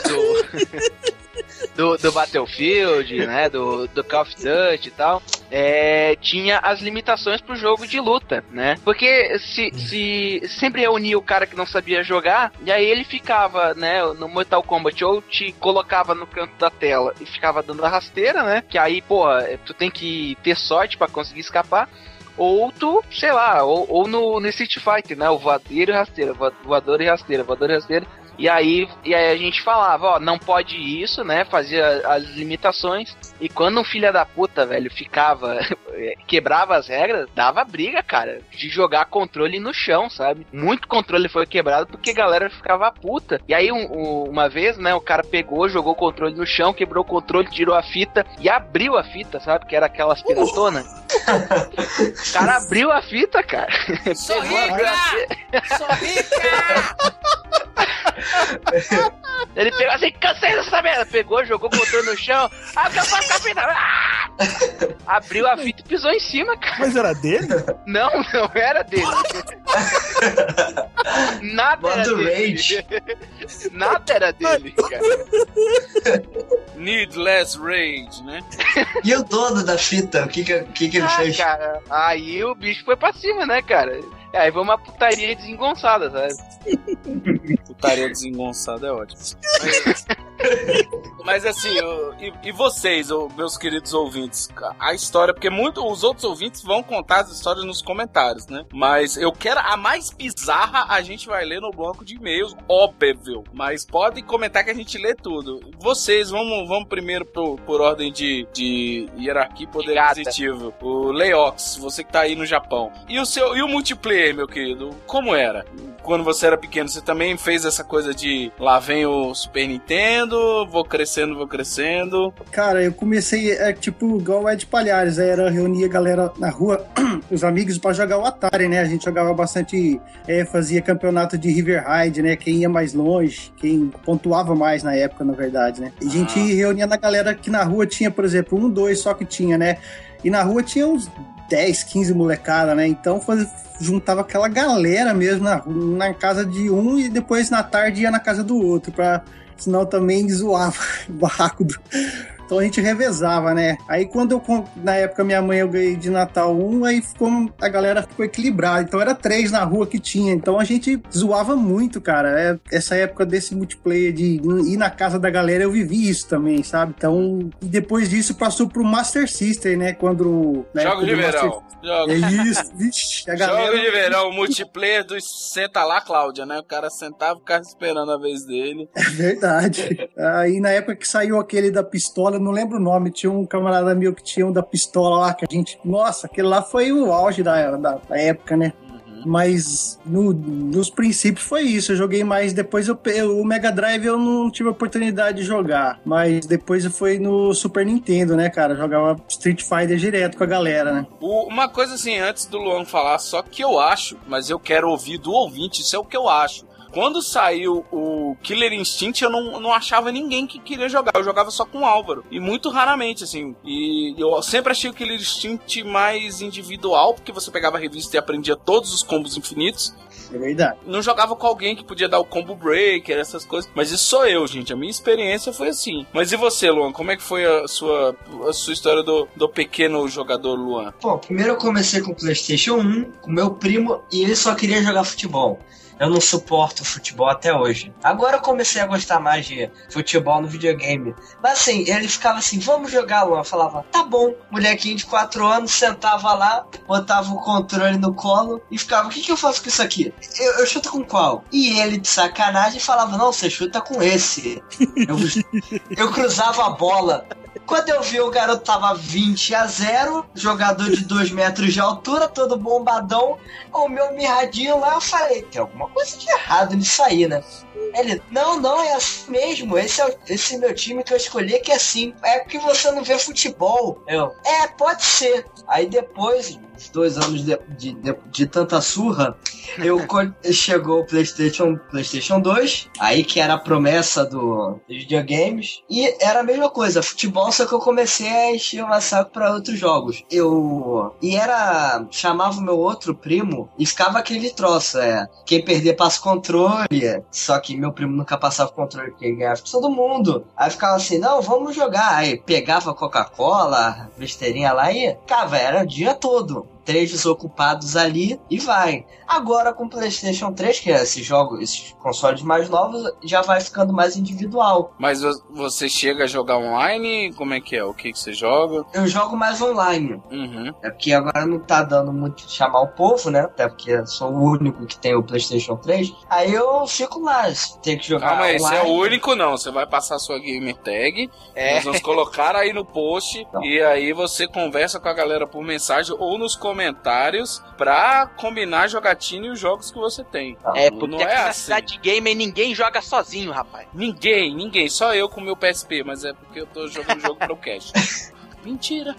do Battlefield, né, do Call of Duty e tal, tinha as limitações pro jogo de luta, né? Porque se sempre reunia o cara que não sabia jogar, e aí ele ficava, né, no Mortal Kombat, ou te colocava no canto da tela e ficava dando a rasteira, né? Que aí, tu tem que ter sorte pra conseguir escapar. Ou tu, sei lá, ou no Street Fighter, né? O voador e rasteira, voador e rasteira. E aí a gente falava, não pode isso, né? Fazia as limitações. E quando um filho da puta, velho, quebrava as regras, dava briga, cara, de jogar controle no chão, sabe? Muito controle foi quebrado porque a galera ficava puta. E aí uma vez, né, o cara pegou, jogou o controle no chão, quebrou o controle, tirou a fita e abriu a fita, sabe? Que era aquelas piratonas. O cara abriu a fita, cara. Sou rica! Ele pegou assim, cansei dessa merda. Pegou, jogou o controle no chão. Abriu a fita e pisou em cima, cara. Mas era dele? Não era dele. Nada era dele. Nada era dele, cara. Need less rage, né? E o dono da fita? O que ele fez? Cara, aí o bicho foi pra cima, né, cara? Aí foi uma putaria desengonçada, sabe? Putaria desengonçada é ótimo. Mas assim, e vocês, meus queridos ouvintes, a história, porque os outros ouvintes vão contar as histórias nos comentários, né? Mas eu quero a mais bizarra, a gente vai ler no bloco de e-mails, óbvio. Mas podem comentar que a gente lê tudo. Vocês, vamos primeiro por ordem de hierarquia e poder aquisitivo. O Leox, você que tá aí no Japão. E o multiplayer, meu querido, como era? Quando você era pequeno, você também fez essa coisa de lá vem o Super Nintendo, vou crescendo. Cara, eu comecei, tipo, igual o Ed Palhares, era reunir a galera na rua, os amigos, pra jogar o Atari, né? A gente jogava bastante, fazia campeonato de River Raid, né? Quem ia mais longe, quem pontuava mais na época, na verdade, né? E a gente reunia na galera que na rua tinha, por exemplo, 1, 2 só que tinha, né? E na rua tinha uns 10, 15 molecada, né? Então juntava aquela galera mesmo na casa de um e depois na tarde ia na casa do outro, senão também zoava o barraco Então a gente revezava, né? Aí na época minha mãe eu ganhei de Natal aí a galera ficou equilibrada. Então era 3 na rua que tinha. Então a gente zoava muito, cara. Essa época desse multiplayer de ir na casa da galera, eu vivi isso também, sabe? Então, e depois disso passou pro Master System, né? Jogo de verão. Isso, vixe, a galera... Jogo de verão, multiplayer do Senta lá, Cláudia, né? O cara sentava e ficava esperando a vez dele. É verdade. Aí na época que saiu aquele da pistola, eu não lembro o nome, tinha um camarada meu que tinha um da pistola lá, que a gente... Nossa, aquele lá foi o auge da época, né? Mas nos princípios foi isso. Eu joguei mais. Depois o Mega Drive eu não tive a oportunidade de jogar. Mas depois foi no Super Nintendo, né, cara? Eu jogava Street Fighter direto com a galera, né? Uma coisa assim, antes do Luan falar, só que eu acho, mas eu quero ouvir do ouvinte, isso é o que eu acho. quando saiu o Killer Instinct, eu não achava ninguém que queria jogar. Eu jogava só com o Álvaro. E muito raramente, assim. E eu sempre achei o Killer Instinct mais individual, porque você pegava a revista e aprendia todos os combos infinitos. É verdade. Não jogava com alguém que podia dar o combo breaker, essas coisas. Mas isso sou eu, gente. A minha experiência foi assim. Mas e você, Luan? Como é que foi a sua história do pequeno jogador, Luan? Bom, primeiro eu comecei com o PlayStation 1, com meu primo, e ele só queria jogar futebol. Eu não suporto futebol até hoje. Agora eu comecei a gostar mais de futebol no videogame. Mas assim, ele ficava assim, vamos jogar, Luan. Eu falava, tá bom. Molequinho de 4 anos, sentava lá, botava o controle no colo e ficava, o que eu faço com isso aqui? Eu chuto com qual? E ele, de sacanagem, falava, não, você chuta com esse. Eu cruzava a bola. Quando eu vi, o garoto tava 20-0, jogador de 2 metros de altura, todo bombadão, o meu mirradinho lá, eu falei, tem alguma coisa de errado nisso aí, né? Ele, não, é assim mesmo, esse meu time que eu escolhi que é assim, é porque você não vê futebol. Pode ser. Aí depois, 2 anos de tanta surra, chegou o PlayStation 2, aí que era a promessa dos videogames, e era a mesma coisa, futebol, só que eu comecei a encher o saco pra outros jogos. Chamava o meu outro primo, e ficava aquele troço, quem perder passa o controle, só que meu primo nunca passava o controle, porque ele ganhava todo mundo. Aí ficava assim, não, vamos jogar. Aí pegava a Coca-Cola, besteirinha lá e, cara, era o dia todo. 3 desocupados ali e vai. Agora com o PlayStation 3, que é esses consoles mais novos, já vai ficando mais individual. Mas você chega a jogar online? Como é que é? O que você joga? Eu jogo mais online. Uhum. É porque agora não tá dando muito de chamar o povo, né? Até porque eu sou o único que tem o PlayStation 3. Aí eu fico lá, tenho que jogar online. Mas você é o único não. Você vai passar a sua gamer tag. Nós vamos colocar aí no post. Então. E aí você conversa com a galera por mensagem ou nos comentários pra combinar a jogatina e os jogos que você tem. Porque não aqui é na assim. cidade gamer ninguém joga sozinho, rapaz. Ninguém, só eu com o meu PSP, mas é porque eu tô jogando jogo pro cash. Mentira.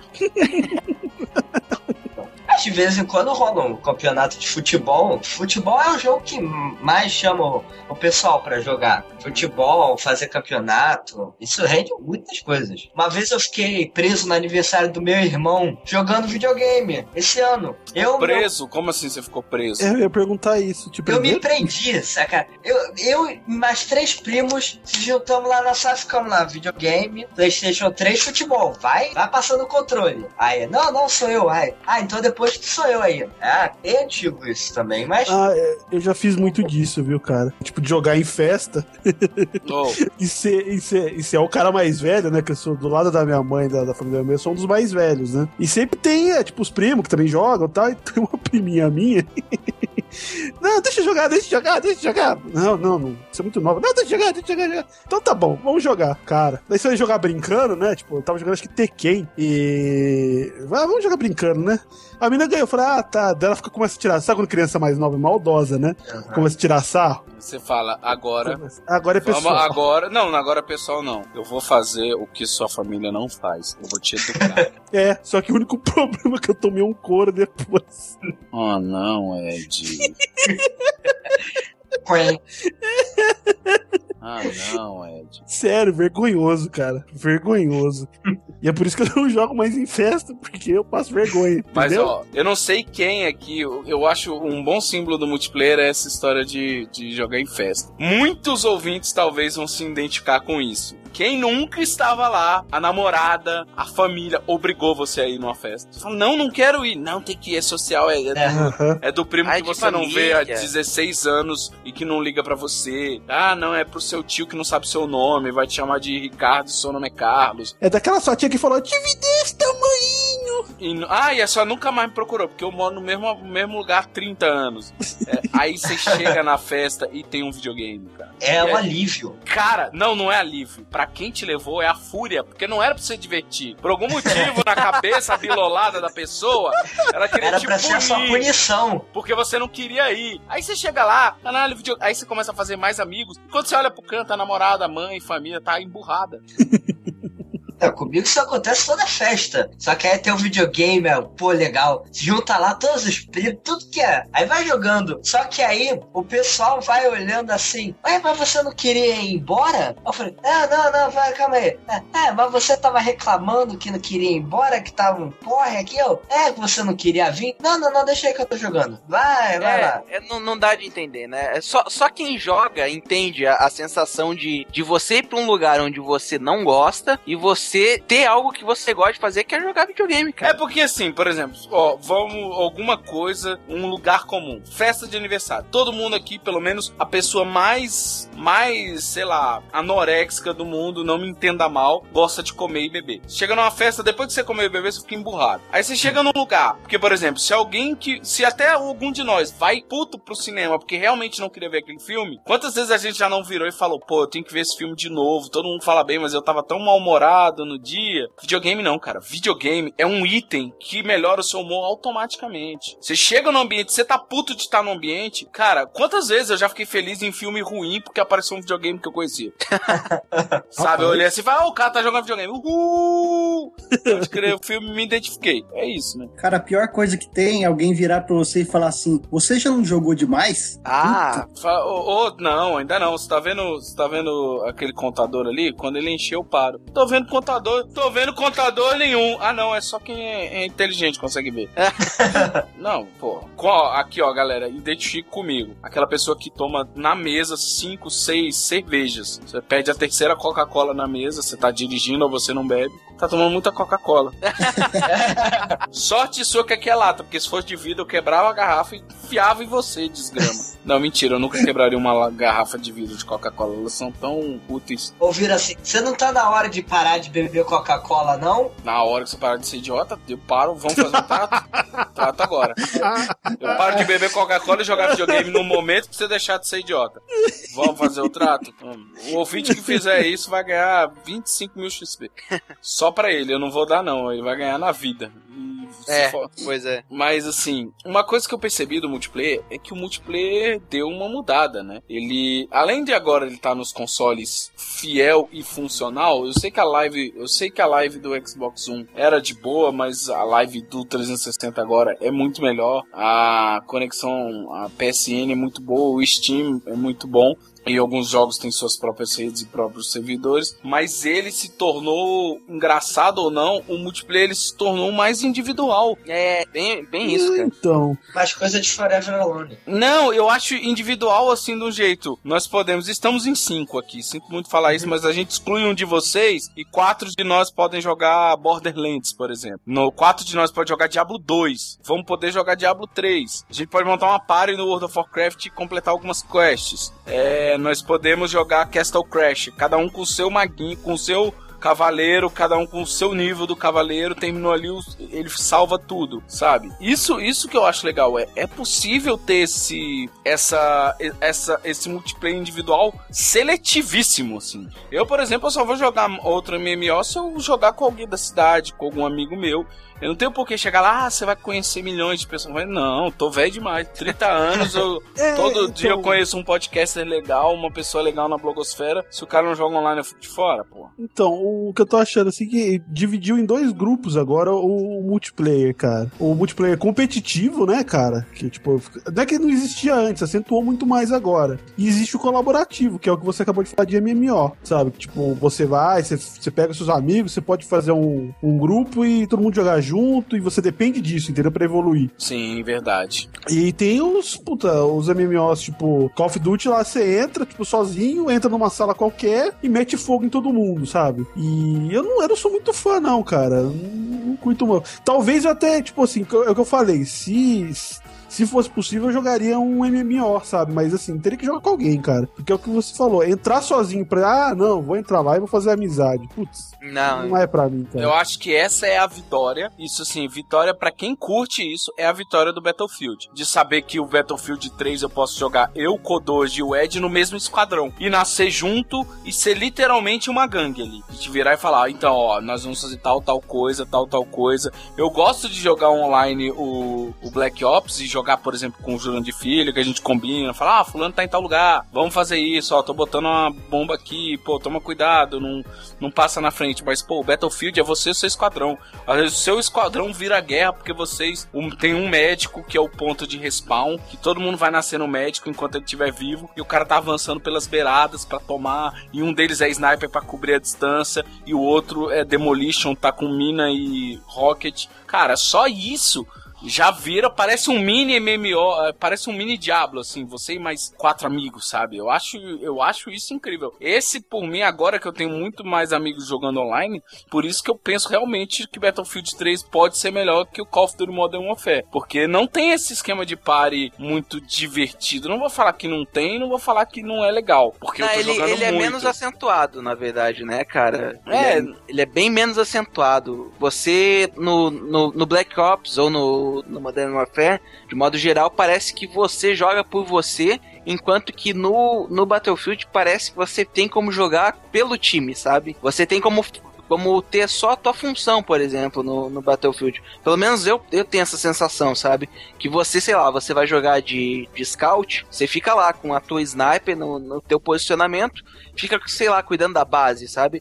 De vez em quando rola um campeonato de futebol. Futebol é o jogo que mais chama o pessoal pra jogar. Futebol, fazer campeonato, isso rende muitas coisas. Uma vez eu fiquei preso no aniversário do meu irmão jogando videogame, esse ano. Preso? Como assim você ficou preso? Eu ia perguntar isso. Eu me prendi, saca? Eu e mais 3 primos se juntamos lá na sala, ficamos lá, videogame, PlayStation 3, futebol. Vai passando o controle. Aí, não, sou eu. Aí, então depois que sou eu aí. É antigo isso também, mas... eu já fiz muito disso, viu, cara? Tipo, de jogar em festa. Oh. E ser o cara mais velho, né? Que eu sou do lado da minha mãe, da família minha, eu sou um dos mais velhos, né? E sempre tem, tipo, os primos que também jogam e tal. E tem uma priminha minha. Não, deixa eu jogar. Não, você é muito nova. Não, deixa eu jogar. Então tá bom, vamos jogar, cara. Daí você vai jogar brincando, né? Tipo, eu tava jogando acho que Tekken. E... vamos jogar brincando, né? A menina ganhou, eu falei, tá. Daí ela começa a tirar. Sabe quando criança mais nova, maldosa, né? Uhum. Começa a tirar sarro. Você fala, agora é pessoal. Agora é pessoal não. Eu vou fazer o que sua família não faz. Eu vou te educar. Só que o único problema é que eu tomei um couro depois. Oh, não, Ed. Não, Ed. Sério, vergonhoso, cara. Vergonhoso. E é por isso que eu não jogo mais em festa, porque eu passo vergonha. Mas, entendeu? Eu não sei quem aqui. Eu acho um bom símbolo do multiplayer é essa história de jogar em festa. Muitos ouvintes talvez vão se identificar com isso. Quem nunca estava lá, a namorada, a família, obrigou você a ir numa festa. Você fala, não quero ir. Não, tem que ir, é social, é do primo que você não vê há 16 anos e que não liga pra você. Não, é pro seu tio que não sabe seu nome, vai te chamar de Ricardo e seu nome é Carlos. É daquela sua tia que falou, te vi desse tamanhinho. E a sua nunca mais me procurou, porque eu moro no mesmo lugar há 30 anos. Aí você chega na festa e tem um videogame, cara. É um alívio. Cara, não é alívio. Pra quem te levou é a fúria, porque não era pra você divertir. Por algum motivo, na cabeça abilolada da pessoa, ela queria era te pra punir, ser a sua punição. Porque você não queria ir. Aí você chega lá, caralho, aí você começa a fazer mais amigos. Quando você olha pro canto, a namorada, a mãe, a família tá emburrada. Comigo isso acontece toda festa. Só que aí tem um videogame, pô, legal. Se junta lá todos os primos, tudo que é. Aí vai jogando. Só que aí o pessoal vai olhando assim. Ué, mas você não queria ir embora? Eu falei, não, vai, calma aí. Mas você tava reclamando que não queria ir embora, que tava um porre aqui, que você não queria vir? Não, deixa aí que eu tô jogando. Vai lá. Não dá de entender, né? Só quem joga entende a sensação de você ir pra um lugar onde você não gosta e você ter algo que você gosta de fazer, que é jogar videogame, cara. É porque assim, por exemplo, vamos alguma coisa, um lugar comum, festa de aniversário. Todo mundo aqui, pelo menos a pessoa mais, sei lá, anoréxica do mundo, não me entenda mal, gosta de comer e beber. Chega numa festa, depois que você comer e beber, você fica emburrado. Aí você chega num lugar, porque, por exemplo, se até algum de nós vai puto pro cinema porque realmente não queria ver aquele filme, quantas vezes a gente já não virou e falou, pô, eu tenho que ver esse filme de novo, todo mundo fala bem, mas eu tava tão mal-humorado no dia. Videogame não, cara. Videogame é um item que melhora o seu humor automaticamente. Você chega no ambiente, você tá puto de estar no ambiente, cara, quantas vezes eu já fiquei feliz em filme ruim porque apareceu um videogame que eu conhecia. Sabe, eu olhei assim e falei, o cara tá jogando videogame. Pode crer, o filme me identifiquei. É isso, né? Cara, a pior coisa que tem é alguém virar pra você e falar assim, você já não jogou demais? Não, ainda não. Você tá vendo aquele contador ali? Quando ele encher, eu paro. Tô vendo contador nenhum. Não, é só quem é inteligente consegue ver. Não, pô. Aqui, ó, galera, identifique comigo. Aquela pessoa que toma na mesa 5, 6 cervejas. Você pede a terceira Coca-Cola na mesa, você tá dirigindo ou você não bebe. Tá tomando muita Coca-Cola. Sorte sua que aqui é lata, porque se fosse de vidro eu quebrava a garrafa e enfiava em você, desgrama. Não, mentira, eu nunca quebraria uma garrafa de vidro de Coca-Cola. Elas são tão úteis. Ouvir assim, você não tá na hora de parar de beber Coca-Cola, não? Na hora que você parar de ser idiota, eu paro, vamos fazer um trato. Trato agora. Eu paro de beber Coca-Cola e jogar videogame no momento pra você deixar de ser idiota. Vamos fazer o trato? O ouvinte que fizer isso vai ganhar 25 mil XP. Só pra ele, eu não vou dar não, ele vai ganhar na vida. Pois é. Mas assim, uma coisa que eu percebi do multiplayer é que o multiplayer deu uma mudada, né? Ele, além de agora ele tá nos consoles fiel e funcional, eu sei que a live do Xbox One era de boa, mas a live do 360 agora é muito melhor. A conexão, a PSN é muito boa, o Steam é muito bom. E alguns jogos têm suas próprias redes e próprios servidores, mas ele se tornou, engraçado ou não, o multiplayer ele se tornou mais individual. É, bem isso, cara. Então. Mais coisa de Forever Alone. Não, eu acho individual assim de um jeito. Nós estamos em 5 aqui, sinto muito falar isso, mas a gente exclui um de vocês e 4 de nós podem jogar Borderlands, por exemplo. 4 de nós podem jogar Diablo 2. Vamos poder jogar Diablo 3. A gente pode montar uma party no World of Warcraft e completar algumas quests. Nós podemos jogar Castle Crash, cada um com o seu maguinho, com o seu cavaleiro, cada um com o seu nível do cavaleiro, terminou ali, ele salva tudo, sabe? Isso que eu acho legal, é possível ter esse multiplayer individual seletivíssimo, assim. Eu, por exemplo, só vou jogar outro MMO se eu jogar com alguém da cidade, com algum amigo meu. Eu não tenho por que chegar lá, você vai conhecer milhões de pessoas. Não, tô velho demais. 30 anos, todo dia eu conheço um podcaster legal, uma pessoa legal na blogosfera. Se o cara não joga online, eu fico de fora, pô. Então, o que eu tô achando, assim, que dividiu em 2 grupos agora o multiplayer, cara. O multiplayer competitivo, né, cara? Que, tipo, não é que não existia antes, acentuou muito mais agora. E existe o colaborativo, que é o que você acabou de falar de MMO, sabe? Tipo, você pega seus amigos, você pode fazer um grupo e todo mundo jogar junto, e você depende disso, entendeu? Pra evoluir. Sim, verdade. E tem os MMOs, tipo, Call of Duty lá, você entra, tipo, sozinho, entra numa sala qualquer e mete fogo em todo mundo, sabe? E eu não sou muito fã, não, cara. Não curto muito. Talvez eu até, tipo assim, é o que eu falei, se fosse possível, eu jogaria um MMO, sabe? Mas assim, teria que jogar com alguém, cara. Porque é o que você falou, entrar sozinho não, vou entrar lá e vou fazer amizade. Putz, não é pra mim, cara. Eu acho que essa é a vitória. Isso assim, vitória pra quem curte isso, é a vitória do Battlefield. De saber que o Battlefield 3 eu posso jogar eu, Kodoji e o Ed no mesmo esquadrão. E nascer junto e ser literalmente uma gangue ali. A gente virar e falar, então, ó, nós vamos fazer tal coisa. Eu gosto de jogar online o Black Ops e jogar, por exemplo, com o Jurandir de Filho, que a gente combina, fala, fulano tá em tal lugar, vamos fazer isso, ó, tô botando uma bomba aqui, pô, toma cuidado, não passa na frente, mas, pô, o Battlefield é você e o seu esquadrão. Às vezes o seu esquadrão vira guerra porque vocês tem um médico que é o ponto de respawn, que todo mundo vai nascer no médico enquanto ele estiver vivo, e o cara tá avançando pelas beiradas pra tomar, e um deles é sniper pra cobrir a distância, e o outro é demolition, tá com mina e rocket. Cara, só isso já vira, parece um mini MMO, parece um mini Diablo, assim, você e mais 4 amigos, sabe? Eu acho isso incrível. Esse, por mim, agora que eu tenho muito mais amigos jogando online, por isso que eu penso realmente que Battlefield 3 pode ser melhor que o Call of Duty Modern Warfare, porque não tem esse esquema de party muito divertido. Não vou falar que não tem, não vou falar que não é legal, porque eu tô jogando ele é muito. menos acentuado, na verdade, né, cara? Ele é bem menos acentuado. Você, no Black Ops ou no Modern Warfare, de modo geral, parece que você joga por você, enquanto que no Battlefield parece que você tem como jogar pelo time, sabe? Você tem como ter só a tua função, por exemplo, no Battlefield. Pelo menos eu tenho essa sensação, sabe? Que você, sei lá, você vai jogar de scout, você fica lá com a tua sniper no teu posicionamento, fica, sei lá, cuidando da base, sabe?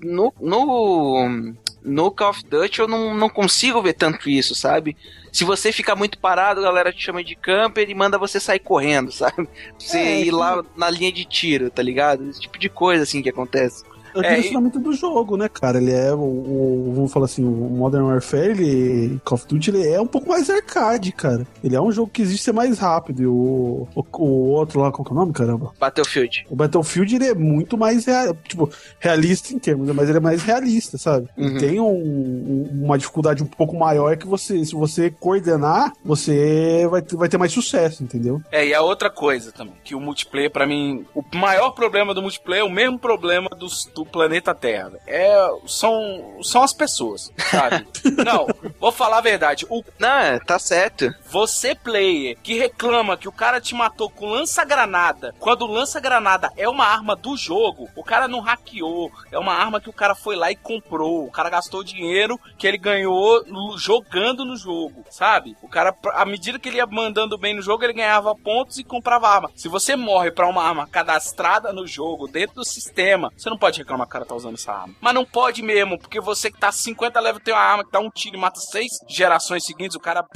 No Call of Duty eu não consigo ver tanto isso, sabe? Se você ficar muito parado, a galera te chama de camper e manda você sair correndo, sabe? Você ir lá na linha de tiro, tá ligado? Esse tipo de coisa, assim, que acontece. É o direcionamento do jogo, né, cara? Ele é vamos falar assim, o Modern Warfare, Call of Duty, ele é um pouco mais arcade, cara. Ele é um jogo que existe ser mais rápido. E o outro lá, qual que é o nome, caramba? Battlefield. O Battlefield, ele é muito mais realista em termos, mas ele é mais realista, sabe? Uhum. Ele tem uma dificuldade um pouco maior que se você coordenar, você vai ter mais sucesso, entendeu? E a outra coisa também, que o multiplayer, pra mim, o maior problema do multiplayer é o mesmo problema do planeta Terra. São as pessoas, sabe? Não, vou falar a verdade. Não, tá certo. Você, player, que reclama que o cara te matou com lança-granada, quando o lança-granada é uma arma do jogo, o cara não hackeou, é uma arma que o cara foi lá e comprou, o cara gastou dinheiro que ele ganhou jogando no jogo, sabe? O cara, à medida que ele ia mandando bem no jogo, ele ganhava pontos e comprava arma. Se você morre pra uma arma cadastrada no jogo, dentro do sistema, você não pode reclamar que o cara tá usando essa arma. Mas não pode mesmo, porque você que tá 50 level tem uma arma que dá um tiro e mata 6 gerações seguintes, o cara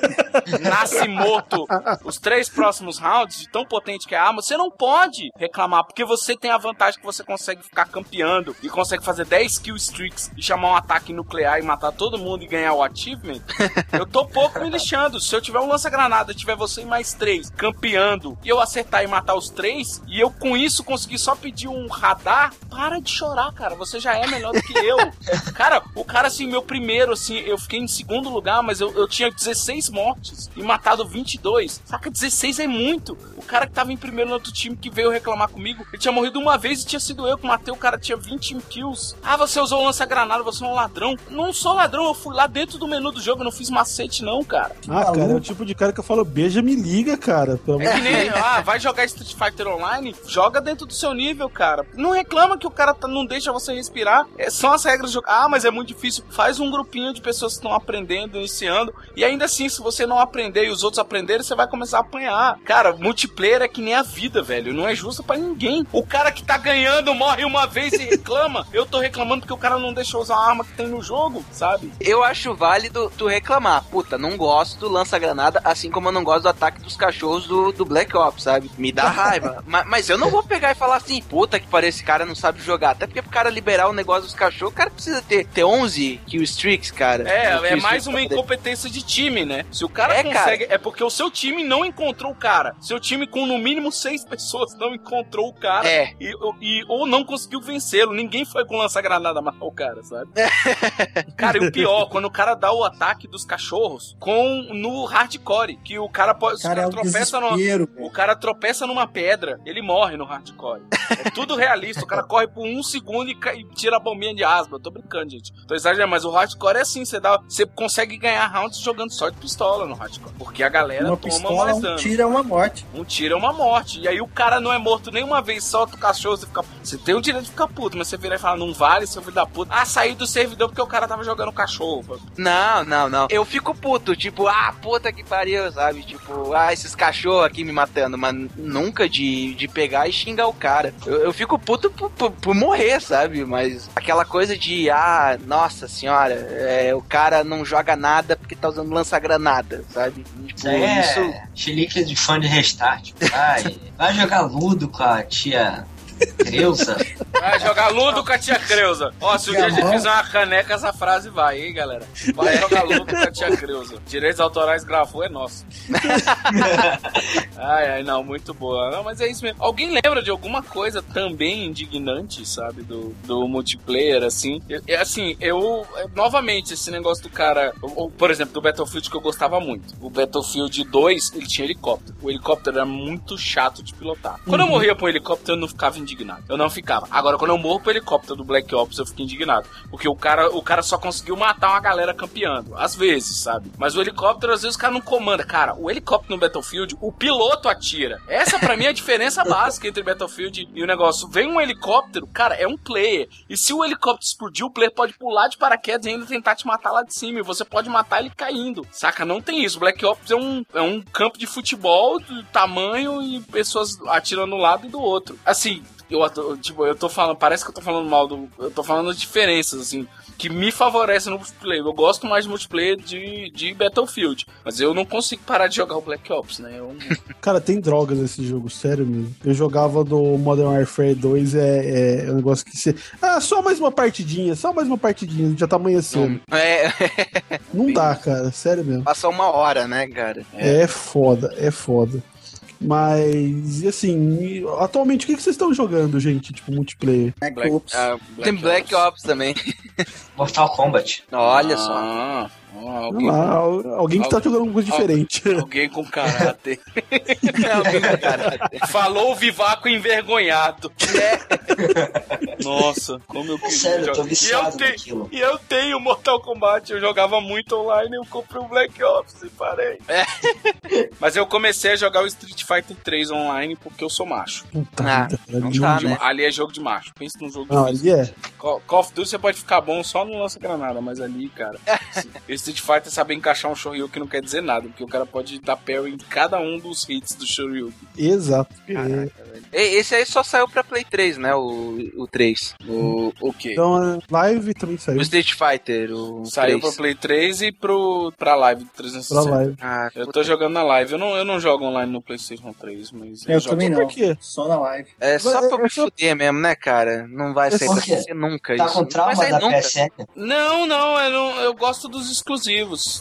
nasce morto os 3 próximos rounds, de tão potente que é a arma, você não pode reclamar, porque você tem a vantagem que você consegue ficar campeando e consegue fazer 10 kill streaks e chamar um ataque nuclear e matar todo mundo e ganhar o achievement. Eu tô pouco me lixando. Se eu tiver um lança-granada, tiver você e mais 3 campeando e eu acertar e matar os 3 e eu com isso conseguir só pedir um radar, para de chorar, cara. Você já é melhor do que eu. Cara, o cara, assim, meu primeiro, assim, eu fiquei em segundo lugar, mas eu tinha 16 mortes e matado 22. Saca, 16 é muito. O cara que tava em primeiro no outro time que veio reclamar comigo, ele tinha morrido uma vez e tinha sido eu que matei. O cara tinha 21 kills. Ah, você usou o lança-granada, você é um ladrão. Não sou ladrão, eu fui lá dentro do menu do jogo, eu não fiz macete não, cara. Cara, é o tipo de cara que eu falo, beija, me liga, cara. É que nem, vai jogar Street Fighter Online, joga dentro do seu nível, cara. Não reclama que o cara não deixa você respirar. São as regras do jogo. Ah, mas é muito difícil. Faz um grupinho de pessoas que estão aprendendo, iniciando, e ainda assim, se você não aprender e os outros aprenderem, você vai começar a apanhar. Cara, multiplayer é que nem a vida, velho. Não é justo pra ninguém. O cara que tá ganhando morre uma vez e reclama. Eu tô reclamando porque o cara não deixou usar a arma que tem no jogo, sabe? Eu acho válido tu reclamar. Puta, não gosto do lança-granada, assim como eu não gosto do ataque dos cachorros do Black Ops, sabe? Me dá raiva. Mas eu não vou pegar e falar assim, puta que pariu, esse cara não sabe jogar. Até porque pro cara liberar o negócio dos cachorros, o cara precisa ter 11 kill streaks, cara. É mais uma incompetência de time, né? Se o cara consegue... Cara. É porque o seu time não encontrou o cara. Seu time com no mínimo 6 pessoas não encontrou o cara. Ou não conseguiu vencê-lo. Ninguém foi com lança-granada matar o cara, sabe? Cara, e o pior, quando o cara dá o ataque dos cachorros no hardcore, que o cara pode... O cara tropeça numa pedra, ele morre no hardcore. É tudo realista. O cara corre por um segundo e tira a bombinha de asma. Eu tô brincando, gente. Tô exagerando, mas o hardcore é assim, você consegue ganhar rounds jogando só de pistola no hardcore. Porque a galera toma mais dano. Um tiro é uma morte. Um tiro é uma morte. E aí o cara não é morto nenhuma vez, solta o cachorro, você tem o direito de ficar puto, mas você vira e fala, não vale, seu filho da puta. Ah, saiu do servidor porque o cara tava jogando cachorro. Não. Eu fico puto, tipo, puta que pariu, sabe? Tipo, esses cachorros aqui me matando, mas nunca de pegar e xingar o cara. Eu fico puto por morrer, sabe? Mas aquela coisa de, nossa senhora, o cara não joga nada porque tá usando lança-granada, sabe? Tipo, isso chilique de fã de Restart. Vai jogar Ludo com a tia Creuza. Vai jogar Ludo com a tia Creuza. Ó, se o dia a gente fizer uma caneca, essa frase vai, hein, galera? Vai jogar Ludo com a tia Creuza. Direitos autorais gravou, é nosso. Não, muito boa. Não, mas é isso mesmo. Alguém lembra de alguma coisa também indignante, sabe, do multiplayer, assim? Novamente, esse negócio do cara, por exemplo, do Battlefield que eu gostava muito. O Battlefield 2, ele tinha helicóptero. O helicóptero era muito chato de pilotar. Quando eu morria pro helicóptero, eu não ficava indignado. Eu não ficava. Agora, quando eu morro pro helicóptero do Black Ops, eu fico indignado. Porque o cara só conseguiu matar uma galera campeando. Às vezes, sabe? Mas o helicóptero, às vezes, o cara não comanda. Cara, o helicóptero no Battlefield, o piloto atira. Essa, pra mim, é a diferença básica entre Battlefield e o negócio. Vem um helicóptero, cara, é um player. E se o helicóptero explodir, o player pode pular de paraquedas e ainda tentar te matar lá de cima. E você pode matar ele caindo. Saca? Não tem isso. O Black Ops é um campo de futebol do tamanho e pessoas atirando um lado e do outro. Assim, eu tô falando, parece que eu tô falando mal eu tô falando as diferenças, assim, que me favorecem no multiplayer. Eu gosto mais de multiplayer de Battlefield, mas eu não consigo parar de jogar o Black Ops, né? Cara, tem drogas nesse jogo, sério mesmo. Eu jogava do Modern Warfare 2, é um negócio que você... só mais uma partidinha, já tá amanhecendo. Não dá, cara, sério mesmo. Passa uma hora, né, cara? É foda. Mas, e assim, atualmente o que vocês estão jogando, gente? Tipo, multiplayer? Black Ops. Tem Black Ops também. Mortal Kombat. Olha só. Alguém que tá jogando alguma coisa diferente. Alguém com caráter. Falou o Vivaco envergonhado. Nossa, como eu queria. Sério, eu tô viciado naquilo. E eu tenho Mortal Kombat. Eu jogava muito online, eu comprei o Black Ops e parei. Mas eu comecei a jogar o Street Fighter 3 online porque eu sou macho. Né? Ali é jogo de macho. Pensa num jogo difícil. Ali é. Call of Duty você pode ficar bom só no lança-granada, mas ali, cara... Street Fighter sabe encaixar um Shoryuken não quer dizer nada, porque o cara pode dar parry em cada um dos hits do Shoryuken. Exato. Caraca, esse aí só saiu pra Play 3, né? O 3. O quê? Então, Live também saiu. O Street Fighter, saiu 3. Pra Play 3 e pra Live 360. Pra Live. Eu tô jogando na Live. Eu não jogo online no PlayStation 3, mas... Eu também não. Por quê? Só na Live. É só pra me fuder mesmo, né, cara? Não vai sair pra PC nunca. Tá com trauma da PSN? Não, eu gosto dos exclusivos.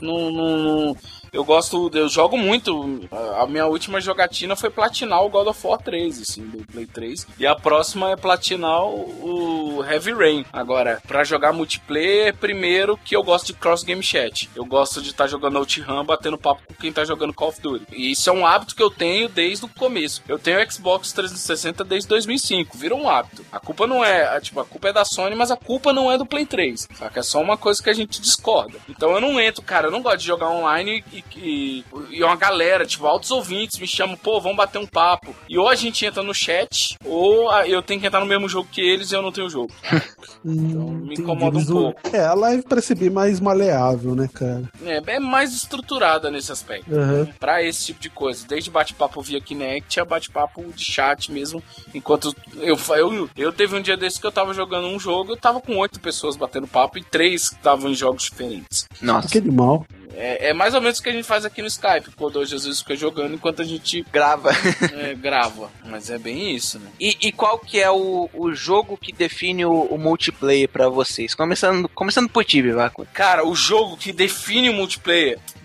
Eu jogo muito. A minha última jogatina foi platinar o God of War 3, assim, do Play 3. E a próxima é platinar o Heavy Rain. Agora, pra jogar multiplayer, primeiro que eu gosto de cross game chat. Eu gosto de estar jogando OutRun, batendo papo com quem tá jogando Call of Duty. E isso é um hábito que eu tenho desde o começo. Eu tenho o Xbox 360 desde 2005. Virou um hábito. A culpa não é... a culpa é da Sony, mas a culpa não é do Play 3. Saca? É só uma coisa que a gente discorda. Então eu não entro, cara. Eu não gosto de jogar online e uma galera, tipo, altos ouvintes me chamam, pô, vamos bater um papo. E ou a gente entra no chat, ou eu tenho que entrar no mesmo jogo que eles e eu não tenho jogo. Então me incomoda um pouco. A live parece bem mais maleável, né, cara? É mais estruturada nesse aspecto. Pra esse tipo de coisa. Desde bate-papo via Kinect a bate-papo de chat mesmo. Enquanto eu teve um dia desse que eu tava jogando um jogo, eu tava com 8 pessoas batendo papo e 3 que estavam em jogos diferentes. Nossa. Que animal. É mais ou menos o que a gente faz aqui no Skype. Quando hoje às vezes fica jogando enquanto a gente grava. Grava. Mas é bem isso, né? E qual que é o jogo que define o multiplayer pra vocês? Começando por ti, Vivaco. Cara, o jogo que define o multiplayer,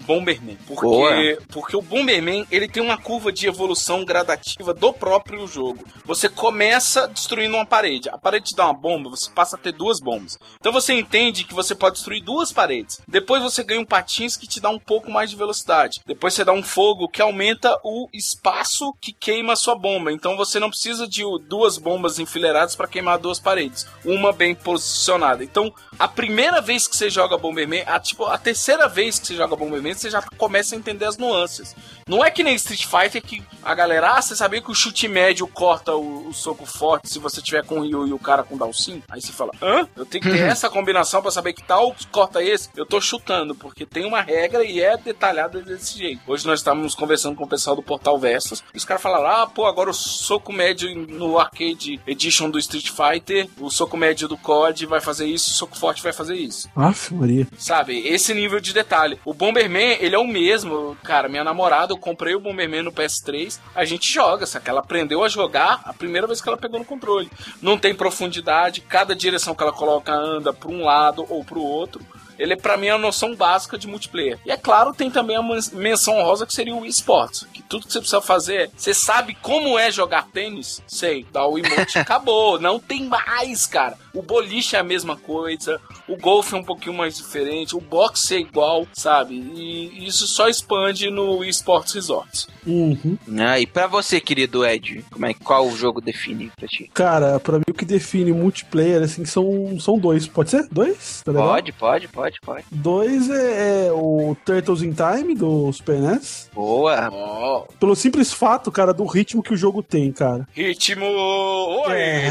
Bomberman. Boa. Porque o Bomberman, ele tem uma curva de evolução gradativa do próprio jogo. Você começa destruindo uma parede. A parede te dá uma bomba, você passa a ter 2 bombas. Então você entende que você pode destruir 2 paredes. Depois você ganha um patins que te dá um pouco mais de velocidade. Depois você dá um fogo que aumenta o espaço que queima a sua bomba. Então você não precisa de 2 bombas enfileiradas para queimar 2 paredes. Uma bem posicionada. Então, a primeira vez que você joga Bomberman, a terceira vez que você joga Bomberman, você já começa a entender as nuances. Não é que nem Street Fighter que a galera, você sabia que o chute médio corta o soco forte se você tiver com o Ryu e o cara com Dalsin? Aí você fala, eu tenho que ter essa combinação pra saber que tal corta esse? Eu tô chutando, porque tem uma regra e é detalhada desse jeito. Hoje nós estávamos conversando com o pessoal do Portal Versus e os caras falaram, agora o soco médio no Arcade Edition do Street Fighter, o soco médio do COD vai fazer isso, o soco forte vai fazer isso. Aff, Maria. Sabe, esse nível de detalhe. O Bomberman, ele é o mesmo, cara, minha namorada, eu comprei o Bomberman no PS3, a gente joga, sabe? Ela aprendeu a jogar a primeira vez que ela pegou no controle. Não tem profundidade, cada direção que ela coloca anda para um lado ou para o outro. Ele, pra mim, é a noção básica de multiplayer. E, é claro, tem também a menção honrosa que seria o eSports. Que tudo que você precisa fazer, você sabe como é jogar tênis? Sei, dá o emote, acabou. Não tem mais, cara. O boliche é a mesma coisa, o golfe é um pouquinho mais diferente, o boxe é igual, sabe? E isso só expande no eSports Resorts. Uhum. E pra você, querido Ed, qual o jogo define pra ti? Cara, pra mim o que define multiplayer, assim, são 2. Pode ser? 2? Tá legal? Pode. 2 é o Turtles in Time, do Super NES. Boa. Pelo simples fato, cara, do ritmo que o jogo tem, cara. Ritmo... Oi!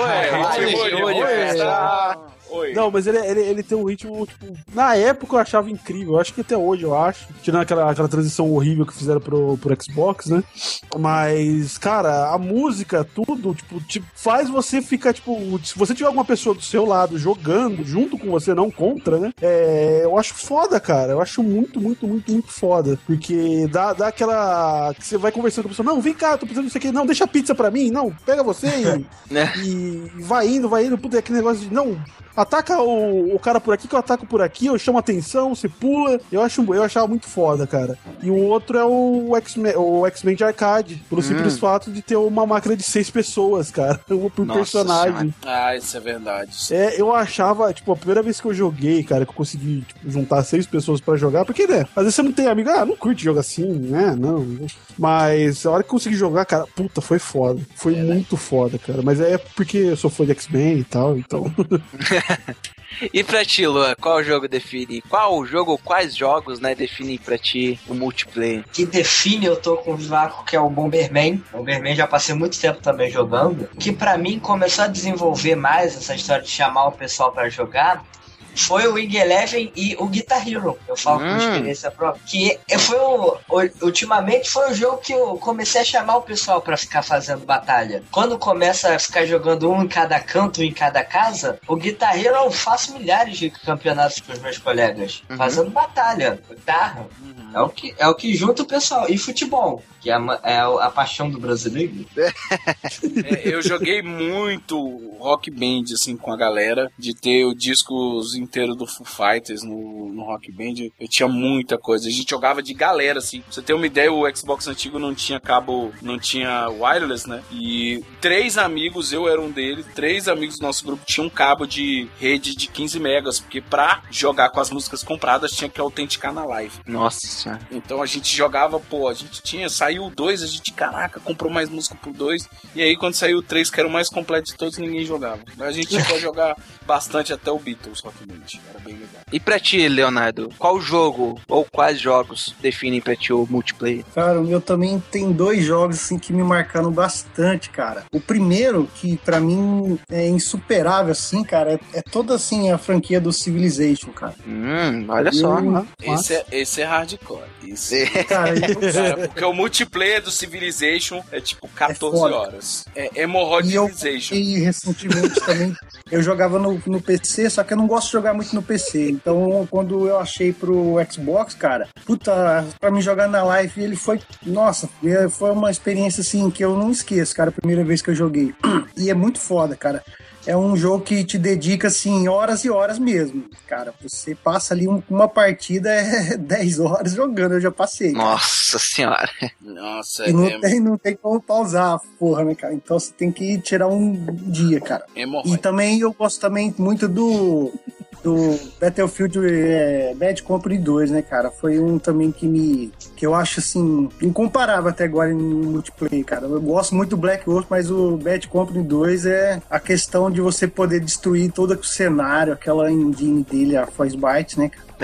Oi. Não, mas ele tem um ritmo, tipo, na época eu achava incrível, eu acho que até hoje eu acho, tirando aquela transição horrível que fizeram pro Xbox, né? Mas, cara, a música, tudo, tipo, faz você ficar, tipo, se você tiver alguma pessoa do seu lado jogando junto com você, não contra, né? Eu acho foda, cara, eu acho muito foda, porque dá aquela, que você vai conversando com a pessoa, não, vem cá, tô precisando disso aqui, não, deixa a pizza pra mim, não, pega você e vai indo, puta, aquele negócio de, não, ataca o cara por aqui, que eu ataco por aqui, eu chamo atenção, você pula. Eu achava muito foda, cara. E o outro é o X-Men de arcade, pelo simples fato de ter uma máquina de 6 pessoas, cara. Uma por personagem. Isso é verdade. Eu achava, tipo, a primeira vez que eu joguei, cara, que eu consegui juntar 6 pessoas pra jogar, porque, né, às vezes você não tem amigo, não curte jogar assim, né, não. Mas a hora que eu consegui jogar, cara, puta, foi foda. Foi muito foda, cara. Mas é porque eu sou fã de X-Men e tal, então... E pra ti, Luan, quais jogos, né, definem pra ti o multiplayer? Que define, eu tô com o Vivaco, que é o Bomberman. Bomberman já passei muito tempo também jogando. Que pra mim começou a desenvolver mais essa história de chamar o pessoal pra jogar. Foi o Wing Eleven e o Guitar Hero. Eu falo com experiência própria. Que ultimamente foi o jogo que eu comecei a chamar o pessoal pra ficar fazendo batalha. Quando começa a ficar jogando um em cada canto, em cada casa, o Guitar Hero eu faço milhares de campeonatos com os meus colegas. Fazendo batalha, guitarra. É o que junta o pessoal. E futebol, que é a paixão do brasileiro. Eu joguei muito Rock Band, assim, com a galera, de ter o discos inteiro do Foo Fighters no Rock Band. Eu tinha muita coisa. A gente jogava de galera, assim. Pra você ter uma ideia, o Xbox antigo não tinha cabo, não tinha wireless, né? E 3 amigos, eu era um deles, 3 amigos do nosso grupo tinham um cabo de rede de 15 megas, porque pra jogar com as músicas compradas tinha que autenticar na live. Nossa. Então a gente jogava, saiu o 2, a gente, caraca, comprou mais música pro 2, e aí quando saiu o 3, que era o mais completo de todos, ninguém jogava. A gente chegou a jogar bastante até o Beatles, obviamente, era bem legal. E pra ti, Leonardo, qual jogo ou quais jogos definem pra ti o multiplayer? Cara, o meu também tem 2 jogos assim que me marcaram bastante, cara. O primeiro, que pra mim é insuperável, assim, cara, é toda assim a franquia do Civilization, cara. Olha só. Esse é hardcore. Isso. Cara, porque o multiplayer do Civilization é tipo 14 horas. É Hemorrhoid Civilization. E recentemente também eu jogava no PC, só que eu não gosto de jogar muito no PC. Então, quando eu achei pro Xbox, cara, pra me jogar na live, ele foi... Nossa, foi uma experiência assim que eu não esqueço, cara, a primeira vez que eu joguei. E é muito foda, cara. é um jogo que te dedica, assim, horas e horas mesmo. Cara, você passa ali uma partida, 10 horas jogando, eu já passei. Nossa senhora. Nossa, E não tem como pausar a porra, né, cara? Então você tem que tirar um dia, cara. E também eu gosto também muito do Battlefield Bad Company 2, né, cara? Foi um também que eu acho, assim, incomparável até agora em multiplayer, cara. Eu gosto muito do Black Ops, mas o Bad Company 2 é a questão de você poder destruir todo o cenário, aquela engine dele, a Frostbite, né, cara?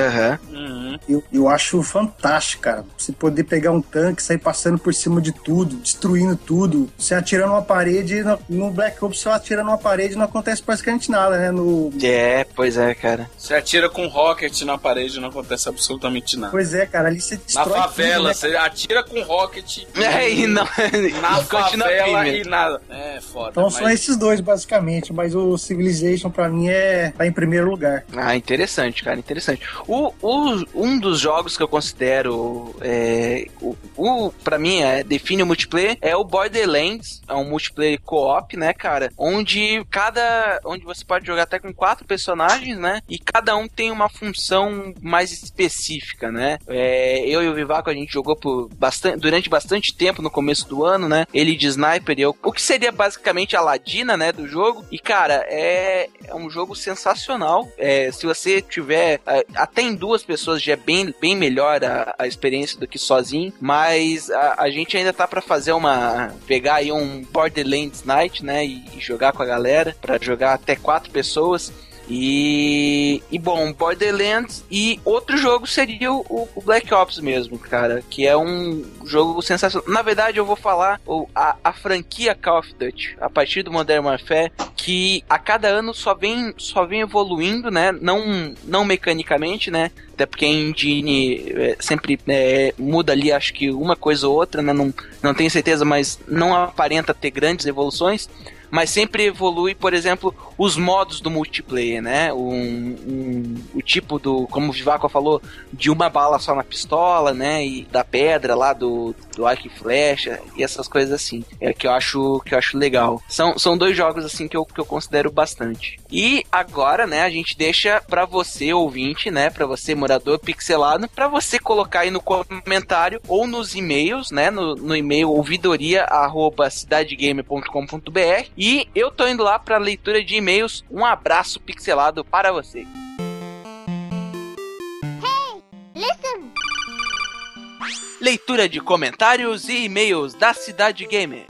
Eu acho fantástico, cara. Você poder pegar um tanque, sair passando por cima de tudo, destruindo tudo. Você atirando uma parede, no Black Ops, você atirando uma parede não acontece praticamente nada, né? Pois é, cara. Você atira com rocket na parede, não acontece absolutamente nada. Pois é, cara, ali você destrói na favela, tudo, né, você atira com rocket e não, na favela e nada. É foda. Então são esses dois, basicamente, mas o Civilization, pra mim, tá em primeiro lugar. Ah, interessante, cara, interessante. Um dos jogos que eu considero pra mim define o multiplayer é o Borderlands. É um multiplayer co-op, né, cara, onde você pode jogar até com 4 personagens, né, e cada um tem uma função mais específica, né. Eu e o Vivaco, a gente jogou durante bastante tempo no começo do ano, né, ele de sniper e eu, o que seria basicamente a Ladina, né, do jogo. E cara, é um jogo sensacional. Se você tiver até em 2 pessoas já é bem melhor a experiência do que sozinho, mas a gente ainda tá pra pegar aí um Borderlands Night, né, e jogar com a galera, pra jogar até 4 pessoas. E bom, Borderlands e outro jogo seria o Black Ops mesmo, cara, que é um jogo sensacional. Na verdade, eu vou falar a franquia Call of Duty, a partir do Modern Warfare, que a cada ano só vem evoluindo, né, não mecanicamente, né, até porque a engine sempre muda ali, acho que uma coisa ou outra, né, não tenho certeza, mas não aparenta ter grandes evoluções. Mas sempre evolui, por exemplo, os modos do multiplayer, né? O tipo como o Vivaco falou, de uma bala só na pistola, né? E da pedra lá, do arco e flecha, e essas coisas assim. Que eu acho legal. São 2 jogos, assim, que eu considero bastante. E agora, né, a gente deixa pra você, ouvinte, né? Pra você, morador pixelado, pra você colocar aí no comentário ou nos e-mails, né? No e-mail ouvidoria@cidadegamer.com.br. E eu tô indo lá pra leitura de e-mails. Um abraço pixelado para você. Hey, listen! Leitura de comentários e e-mails da Cidade Gamer.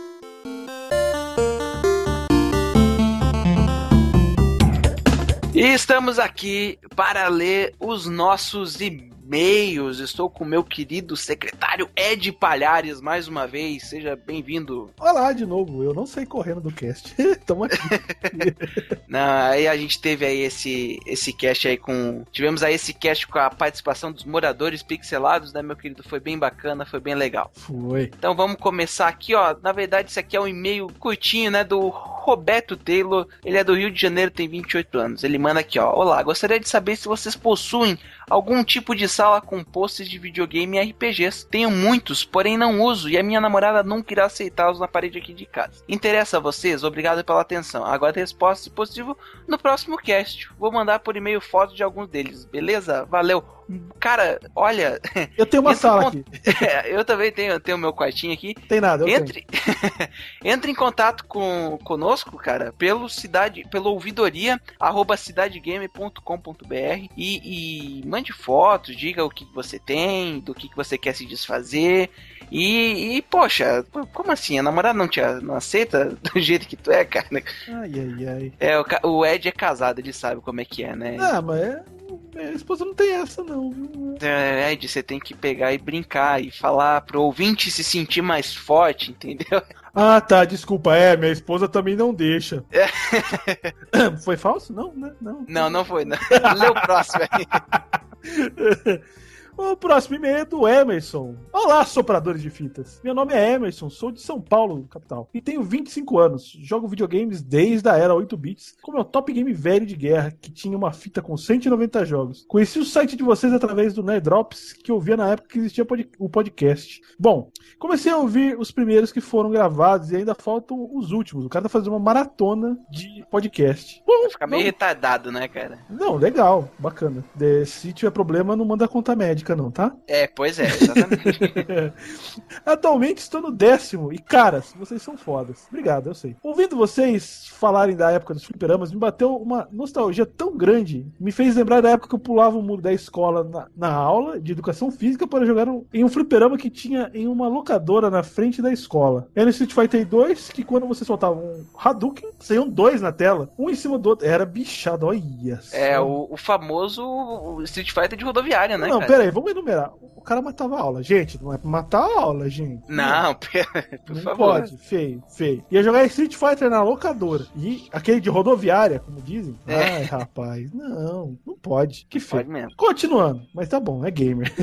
E estamos aqui para ler os nossos e-mails. Estou com o meu querido secretário Ed Palhares mais uma vez. Seja bem-vindo. Olá de novo, eu não sei correndo do cast. Tamo aqui. Aí a gente teve aí esse cast aí tivemos aí esse cast com a participação dos moradores pixelados, né, meu querido? Foi bem bacana, foi bem legal. Foi. Então vamos começar aqui, ó. Na verdade, esse aqui é um e-mail curtinho, né, do Roberto Taylor. Ele é do Rio de Janeiro, tem 28 anos. Ele manda aqui, ó. Olá, gostaria de saber se vocês possuem algum tipo de sala com posters de videogame e RPGs. Tenho muitos, porém não uso, e a minha namorada nunca irá aceitá-los na parede aqui de casa. Interessa a vocês? Obrigado pela atenção. Agora a resposta, se possível, no próximo cast. Vou mandar por e-mail fotos de alguns deles, beleza? Valeu! Cara, olha... Eu tenho uma sala aqui. Eu também tenho o meu quartinho aqui. Tem nada, Entre em contato conosco, cara, pelo ouvidoria @cidadegame.com.br e mande fotos, diga o que você tem, do que você quer se desfazer. E poxa, como assim? A namorada não aceita do jeito que tu é, cara? Ai. O Ed é casado, ele sabe como é que é, né? Ah, mas minha esposa não tem essa, não. Ed, você tem que pegar e brincar e falar pro ouvinte se sentir mais forte, entendeu? Ah, tá, desculpa, minha esposa também não deixa. Foi falso? Não, né? Não foi, não. Lê o próximo aí. O próximo e-mail é do Emerson. Olá, sopradores de fitas. Meu nome é Emerson, sou de São Paulo, capital, e tenho 25 anos. Jogo videogames desde a era 8 bits, com meu top game velho de guerra, que tinha uma fita com 190 jogos. Conheci o site de vocês através do Nerdrops, que eu via na época que existia o podcast. Bom, comecei a ouvir os primeiros que foram gravados e ainda faltam os últimos. O cara tá fazendo uma maratona de podcast. Bom, fica meio retardado, né, cara? Não, legal, bacana. Se tiver problema, não manda conta médica não, tá? Pois é, exatamente. Atualmente estou no 10º e, caras, vocês são fodas. Obrigado, eu sei. Ouvindo vocês falarem da época dos fliperamas, me bateu uma nostalgia tão grande. Me fez lembrar da época que eu pulava o muro da escola na aula de educação física para jogar em um fliperama que tinha em uma locadora na frente da escola. Era no Street Fighter 2, que quando você soltava um Hadouken, saíam dois na tela, um em cima do outro. Era bichado, olha só. O famoso Street Fighter de rodoviária, né, não, cara? Pera aí, vamos enumerar. O cara matava a aula. Gente, não é pra matar a aula, gente. Não, por não favor. Pode, feio. Ia jogar Street Fighter na locadora. E aquele de rodoviária, como dizem. Ai, rapaz, não pode. Que feio. Pode mesmo. Continuando, mas tá bom, é gamer.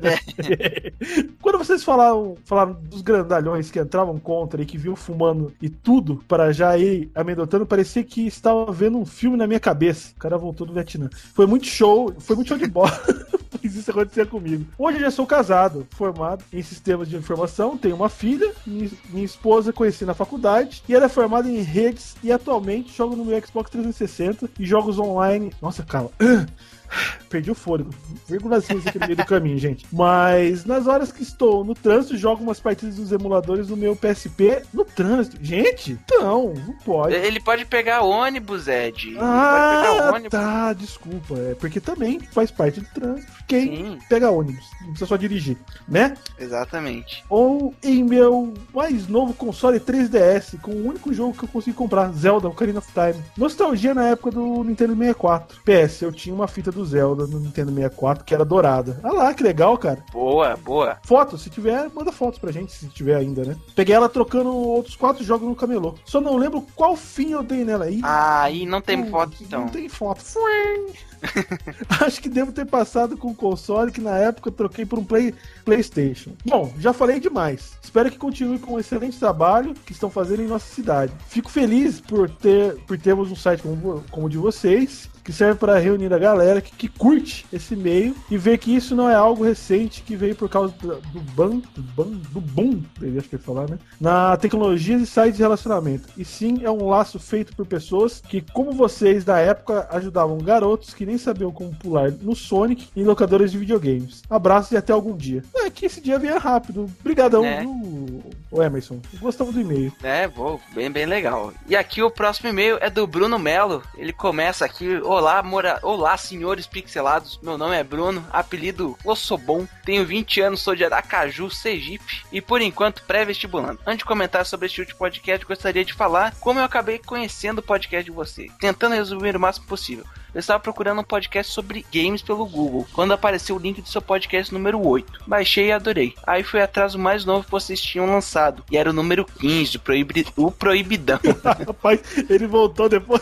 Quando vocês falaram dos grandalhões que entravam contra e que vinham fumando e tudo para já ir amedrontando, parecia que estava vendo um filme na minha cabeça. O cara voltou do Vietnã. Foi muito show de bola. Pois isso acontecia comigo. Hoje eu já sou casado, formado em sistemas de informação, tenho uma filha, minha esposa conheci na faculdade e ela é formada em redes e atualmente jogo no meu Xbox 360 e jogos online. Nossa, calma. Perdi o fôlego. Vírgulazinha aqui no meio do caminho, gente. Mas nas horas que estou no trânsito, jogo umas partidas dos emuladores do meu PSP no trânsito. Gente, não pode. Ele pode pegar ônibus, Ed. Ah, pode pegar ônibus. Tá, desculpa. É porque também faz parte do trânsito. Quem Sim. pega ônibus? Não precisa só dirigir, né? Exatamente. Ou em meu mais novo console 3DS, com o único jogo que eu consegui comprar, Zelda Ocarina of Time. Nostalgia na época do Nintendo 64. PS, eu tinha uma fita do Zelda no Nintendo 64 que era dourada. Ah lá, que legal, cara. Boa. Foto, se tiver, manda fotos pra gente, se tiver ainda, né? Peguei ela trocando outros 4 jogos no camelô. Só não lembro qual fim eu dei nela aí. Aí não tem foto, então. Não tem foto. Acho que devo ter passado com o console que na época eu troquei por um PlayStation. Bom, já falei demais. Espero que continue com um excelente trabalho que estão fazendo em nossa cidade. Fico feliz por termos um site como o de vocês, que serve para reunir a galera que curte esse meio e ver que isso não é algo recente que veio por causa do boom, acho que ia falar, né? Na tecnologia e sites de relacionamento. E sim, é um laço feito por pessoas que, como vocês da época, ajudavam garotos que nem sabiam como pular no Sonic em locadoras de videogames. Abraços e até algum dia. É que esse dia venha rápido. Obrigadão, o Emerson. Gostamos do e-mail. Bem legal. E aqui o próximo e-mail é do Bruno Melo. Ele começa aqui: Olá, senhores pixelados. Meu nome é Bruno, apelido Ossobon. Tenho 20 anos, sou de Aracaju, Sergipe e por enquanto pré-vestibulando. Antes de comentar sobre este último podcast, gostaria de falar como eu acabei conhecendo o podcast de vocês, tentando resumir o máximo possível. Eu estava procurando um podcast sobre games pelo Google, quando apareceu o link do seu podcast número 8. Baixei e adorei. Aí fui atrás do mais novo que vocês tinham lançado, e era o número 15, o Proibidão. Rapaz, ele voltou depois.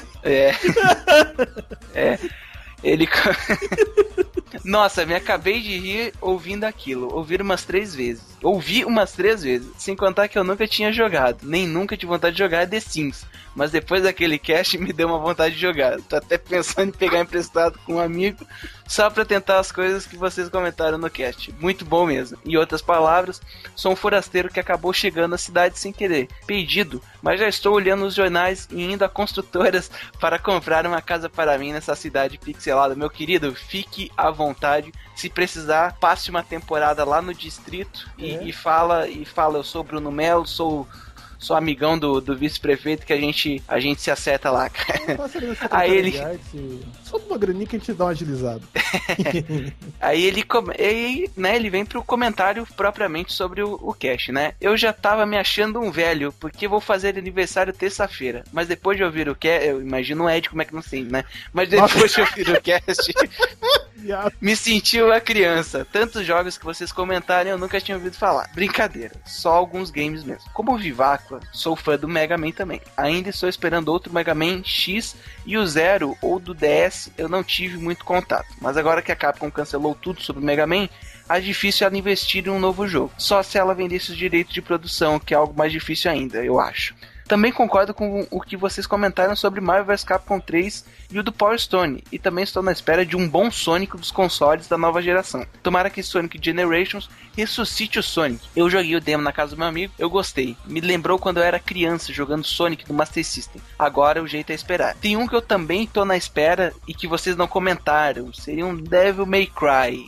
Ele... Nossa, me acabei de rir ouvindo aquilo. Ouvi umas 3 vezes, sem contar que eu nunca tinha jogado, nem nunca tive vontade de jogar The Sims. Mas depois daquele cast me deu uma vontade de jogar. Tô até pensando em pegar emprestado com um amigo só pra tentar as coisas que vocês comentaram no cast. Muito bom mesmo. Em outras palavras, sou um forasteiro que acabou chegando à cidade sem querer, perdido, mas já estou olhando os jornais e indo a construtoras para comprar uma casa para mim nessa cidade pixelada. Meu querido, fique à vontade. Se precisar, passe uma temporada lá no distrito e fala, eu sou Bruno Melo, sou amigão do vice-prefeito, que a gente se acerta lá, cara. Aí ele... Só uma graninha que a gente dá uma agilizada. Aí ele vem pro comentário propriamente sobre o cast, né? Eu já tava me achando um velho, porque vou fazer aniversário terça-feira. Mas depois de ouvir o cast, eu imagino o Ed como é que não sei, né? Mas depois de ouvir o cast, me senti uma criança. Tantos jogos que vocês comentaram eu nunca tinha ouvido falar. Brincadeira, só alguns games mesmo. Como Viváqua, sou fã do Mega Man também. Ainda estou esperando outro Mega Man X, e o Zero ou do DS eu não tive muito contato. Mas agora que a Capcom cancelou tudo sobre o Mega Man, a difícil ela investir em um novo jogo. Só se ela vendesse os direitos de produção, que é algo mais difícil ainda, eu acho. Também concordo com o que vocês comentaram sobre Marvel vs Capcom 3 e o do Power Stone, e também estou na espera de um bom Sonic dos consoles da nova geração. Tomara que Sonic Generations ressuscite o Sonic. Eu joguei o demo na casa do meu amigo, eu gostei. Me lembrou quando eu era criança jogando Sonic no Master System. Agora o jeito é esperar. Tem um que eu também tô na espera e que vocês não comentaram, seria um Devil May Cry.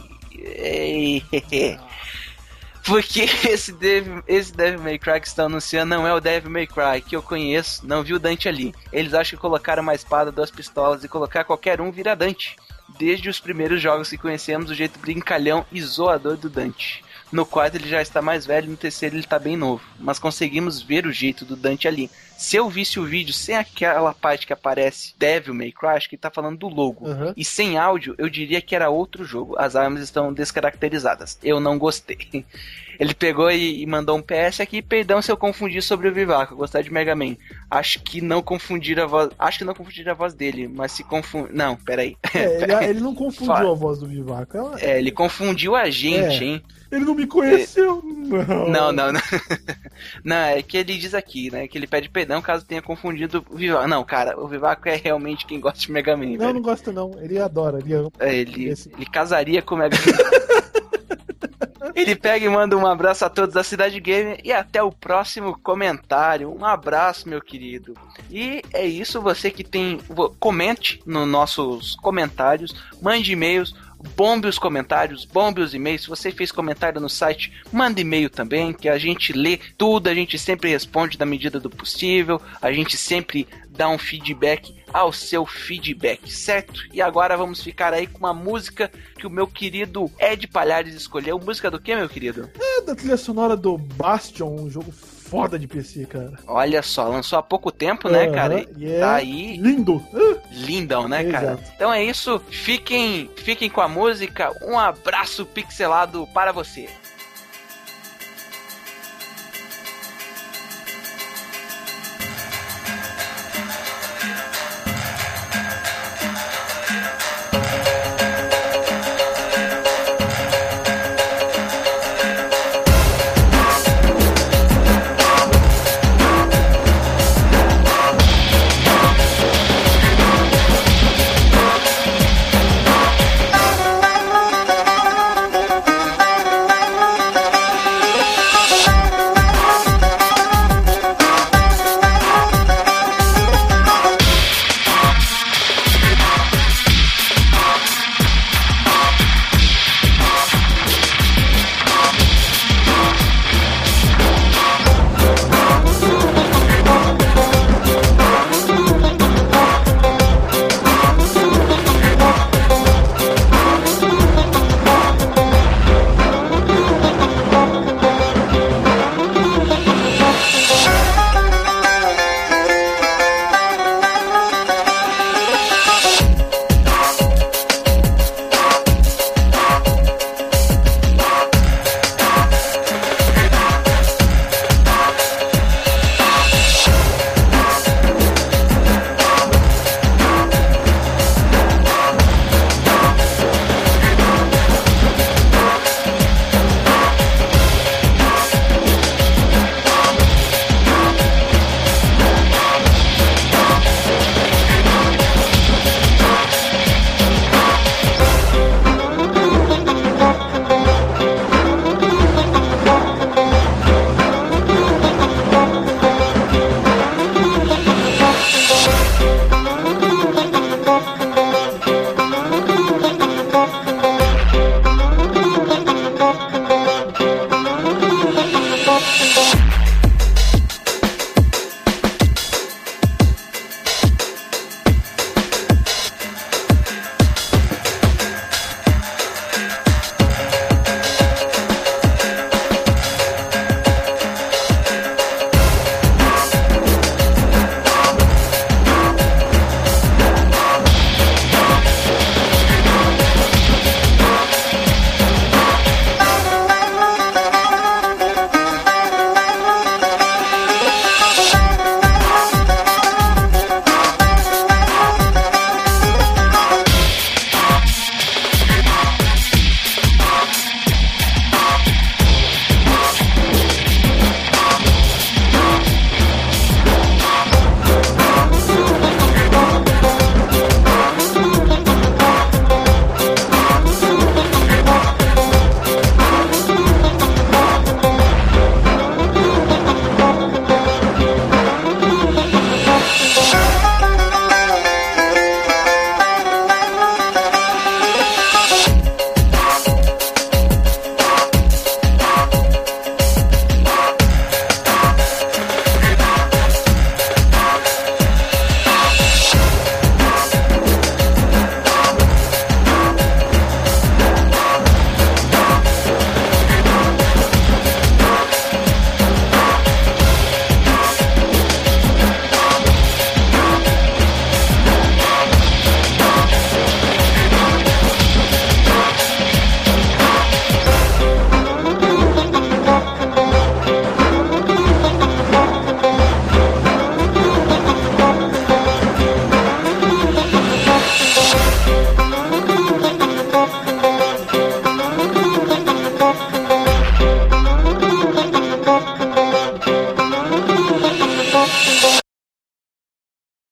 Porque esse Devil May Cry que estão anunciando não é o Devil May Cry que eu conheço, não vi o Dante ali. Eles acham que colocaram uma espada, 2 pistolas e colocar qualquer um vira Dante. Desde os primeiros jogos que conhecemos, o jeito brincalhão e zoador do Dante. No quarto ele já está mais velho, no terceiro ele está bem novo. Mas conseguimos ver o jeito do Dante ali. Se eu visse o vídeo sem aquela parte que aparece Devil May Cry, acho que ele tá falando do logo. E sem áudio, eu diria que era outro jogo. As armas estão descaracterizadas. Eu não gostei. Ele pegou e mandou um PS aqui. Perdão se eu confundi sobre o Vivaco. Eu gostei de Mega Man. Acho que não confundir a voz dele, mas se confundir. Não, peraí. Ele não confundiu a voz do Vivaco. Ele confundiu a gente, hein? Ele não me conheceu. Não. Não, é que ele diz aqui, né? Que ele pede perdão caso tenha confundido o Vivaco. Não, cara, o Vivaco é realmente quem gosta de Mega Man. Não gosta não. Ele adora, ele ama. Ele casaria com o Mega Man. Ele pega e manda um abraço a todos da Cidade Gamer e até o próximo comentário. Um abraço, meu querido. E é isso, você que tem... Comente nos nossos comentários, mande e-mails, bombe os comentários, bombe os e-mails. Se você fez comentário no site, manda e-mail também, que a gente lê tudo, a gente sempre responde na medida do possível, a gente sempre dá um feedback ao seu feedback, certo? E agora vamos ficar aí com uma música que o meu querido Ed Palhares escolheu. Música do que, meu querido? Da trilha sonora do Bastion, um jogo foda de PC, cara. Olha só, lançou há pouco tempo, né, cara? Tá aí. Lindo. Lindão, né, cara? Exato. Então é isso. Fiquem com a música. Um abraço pixelado para você.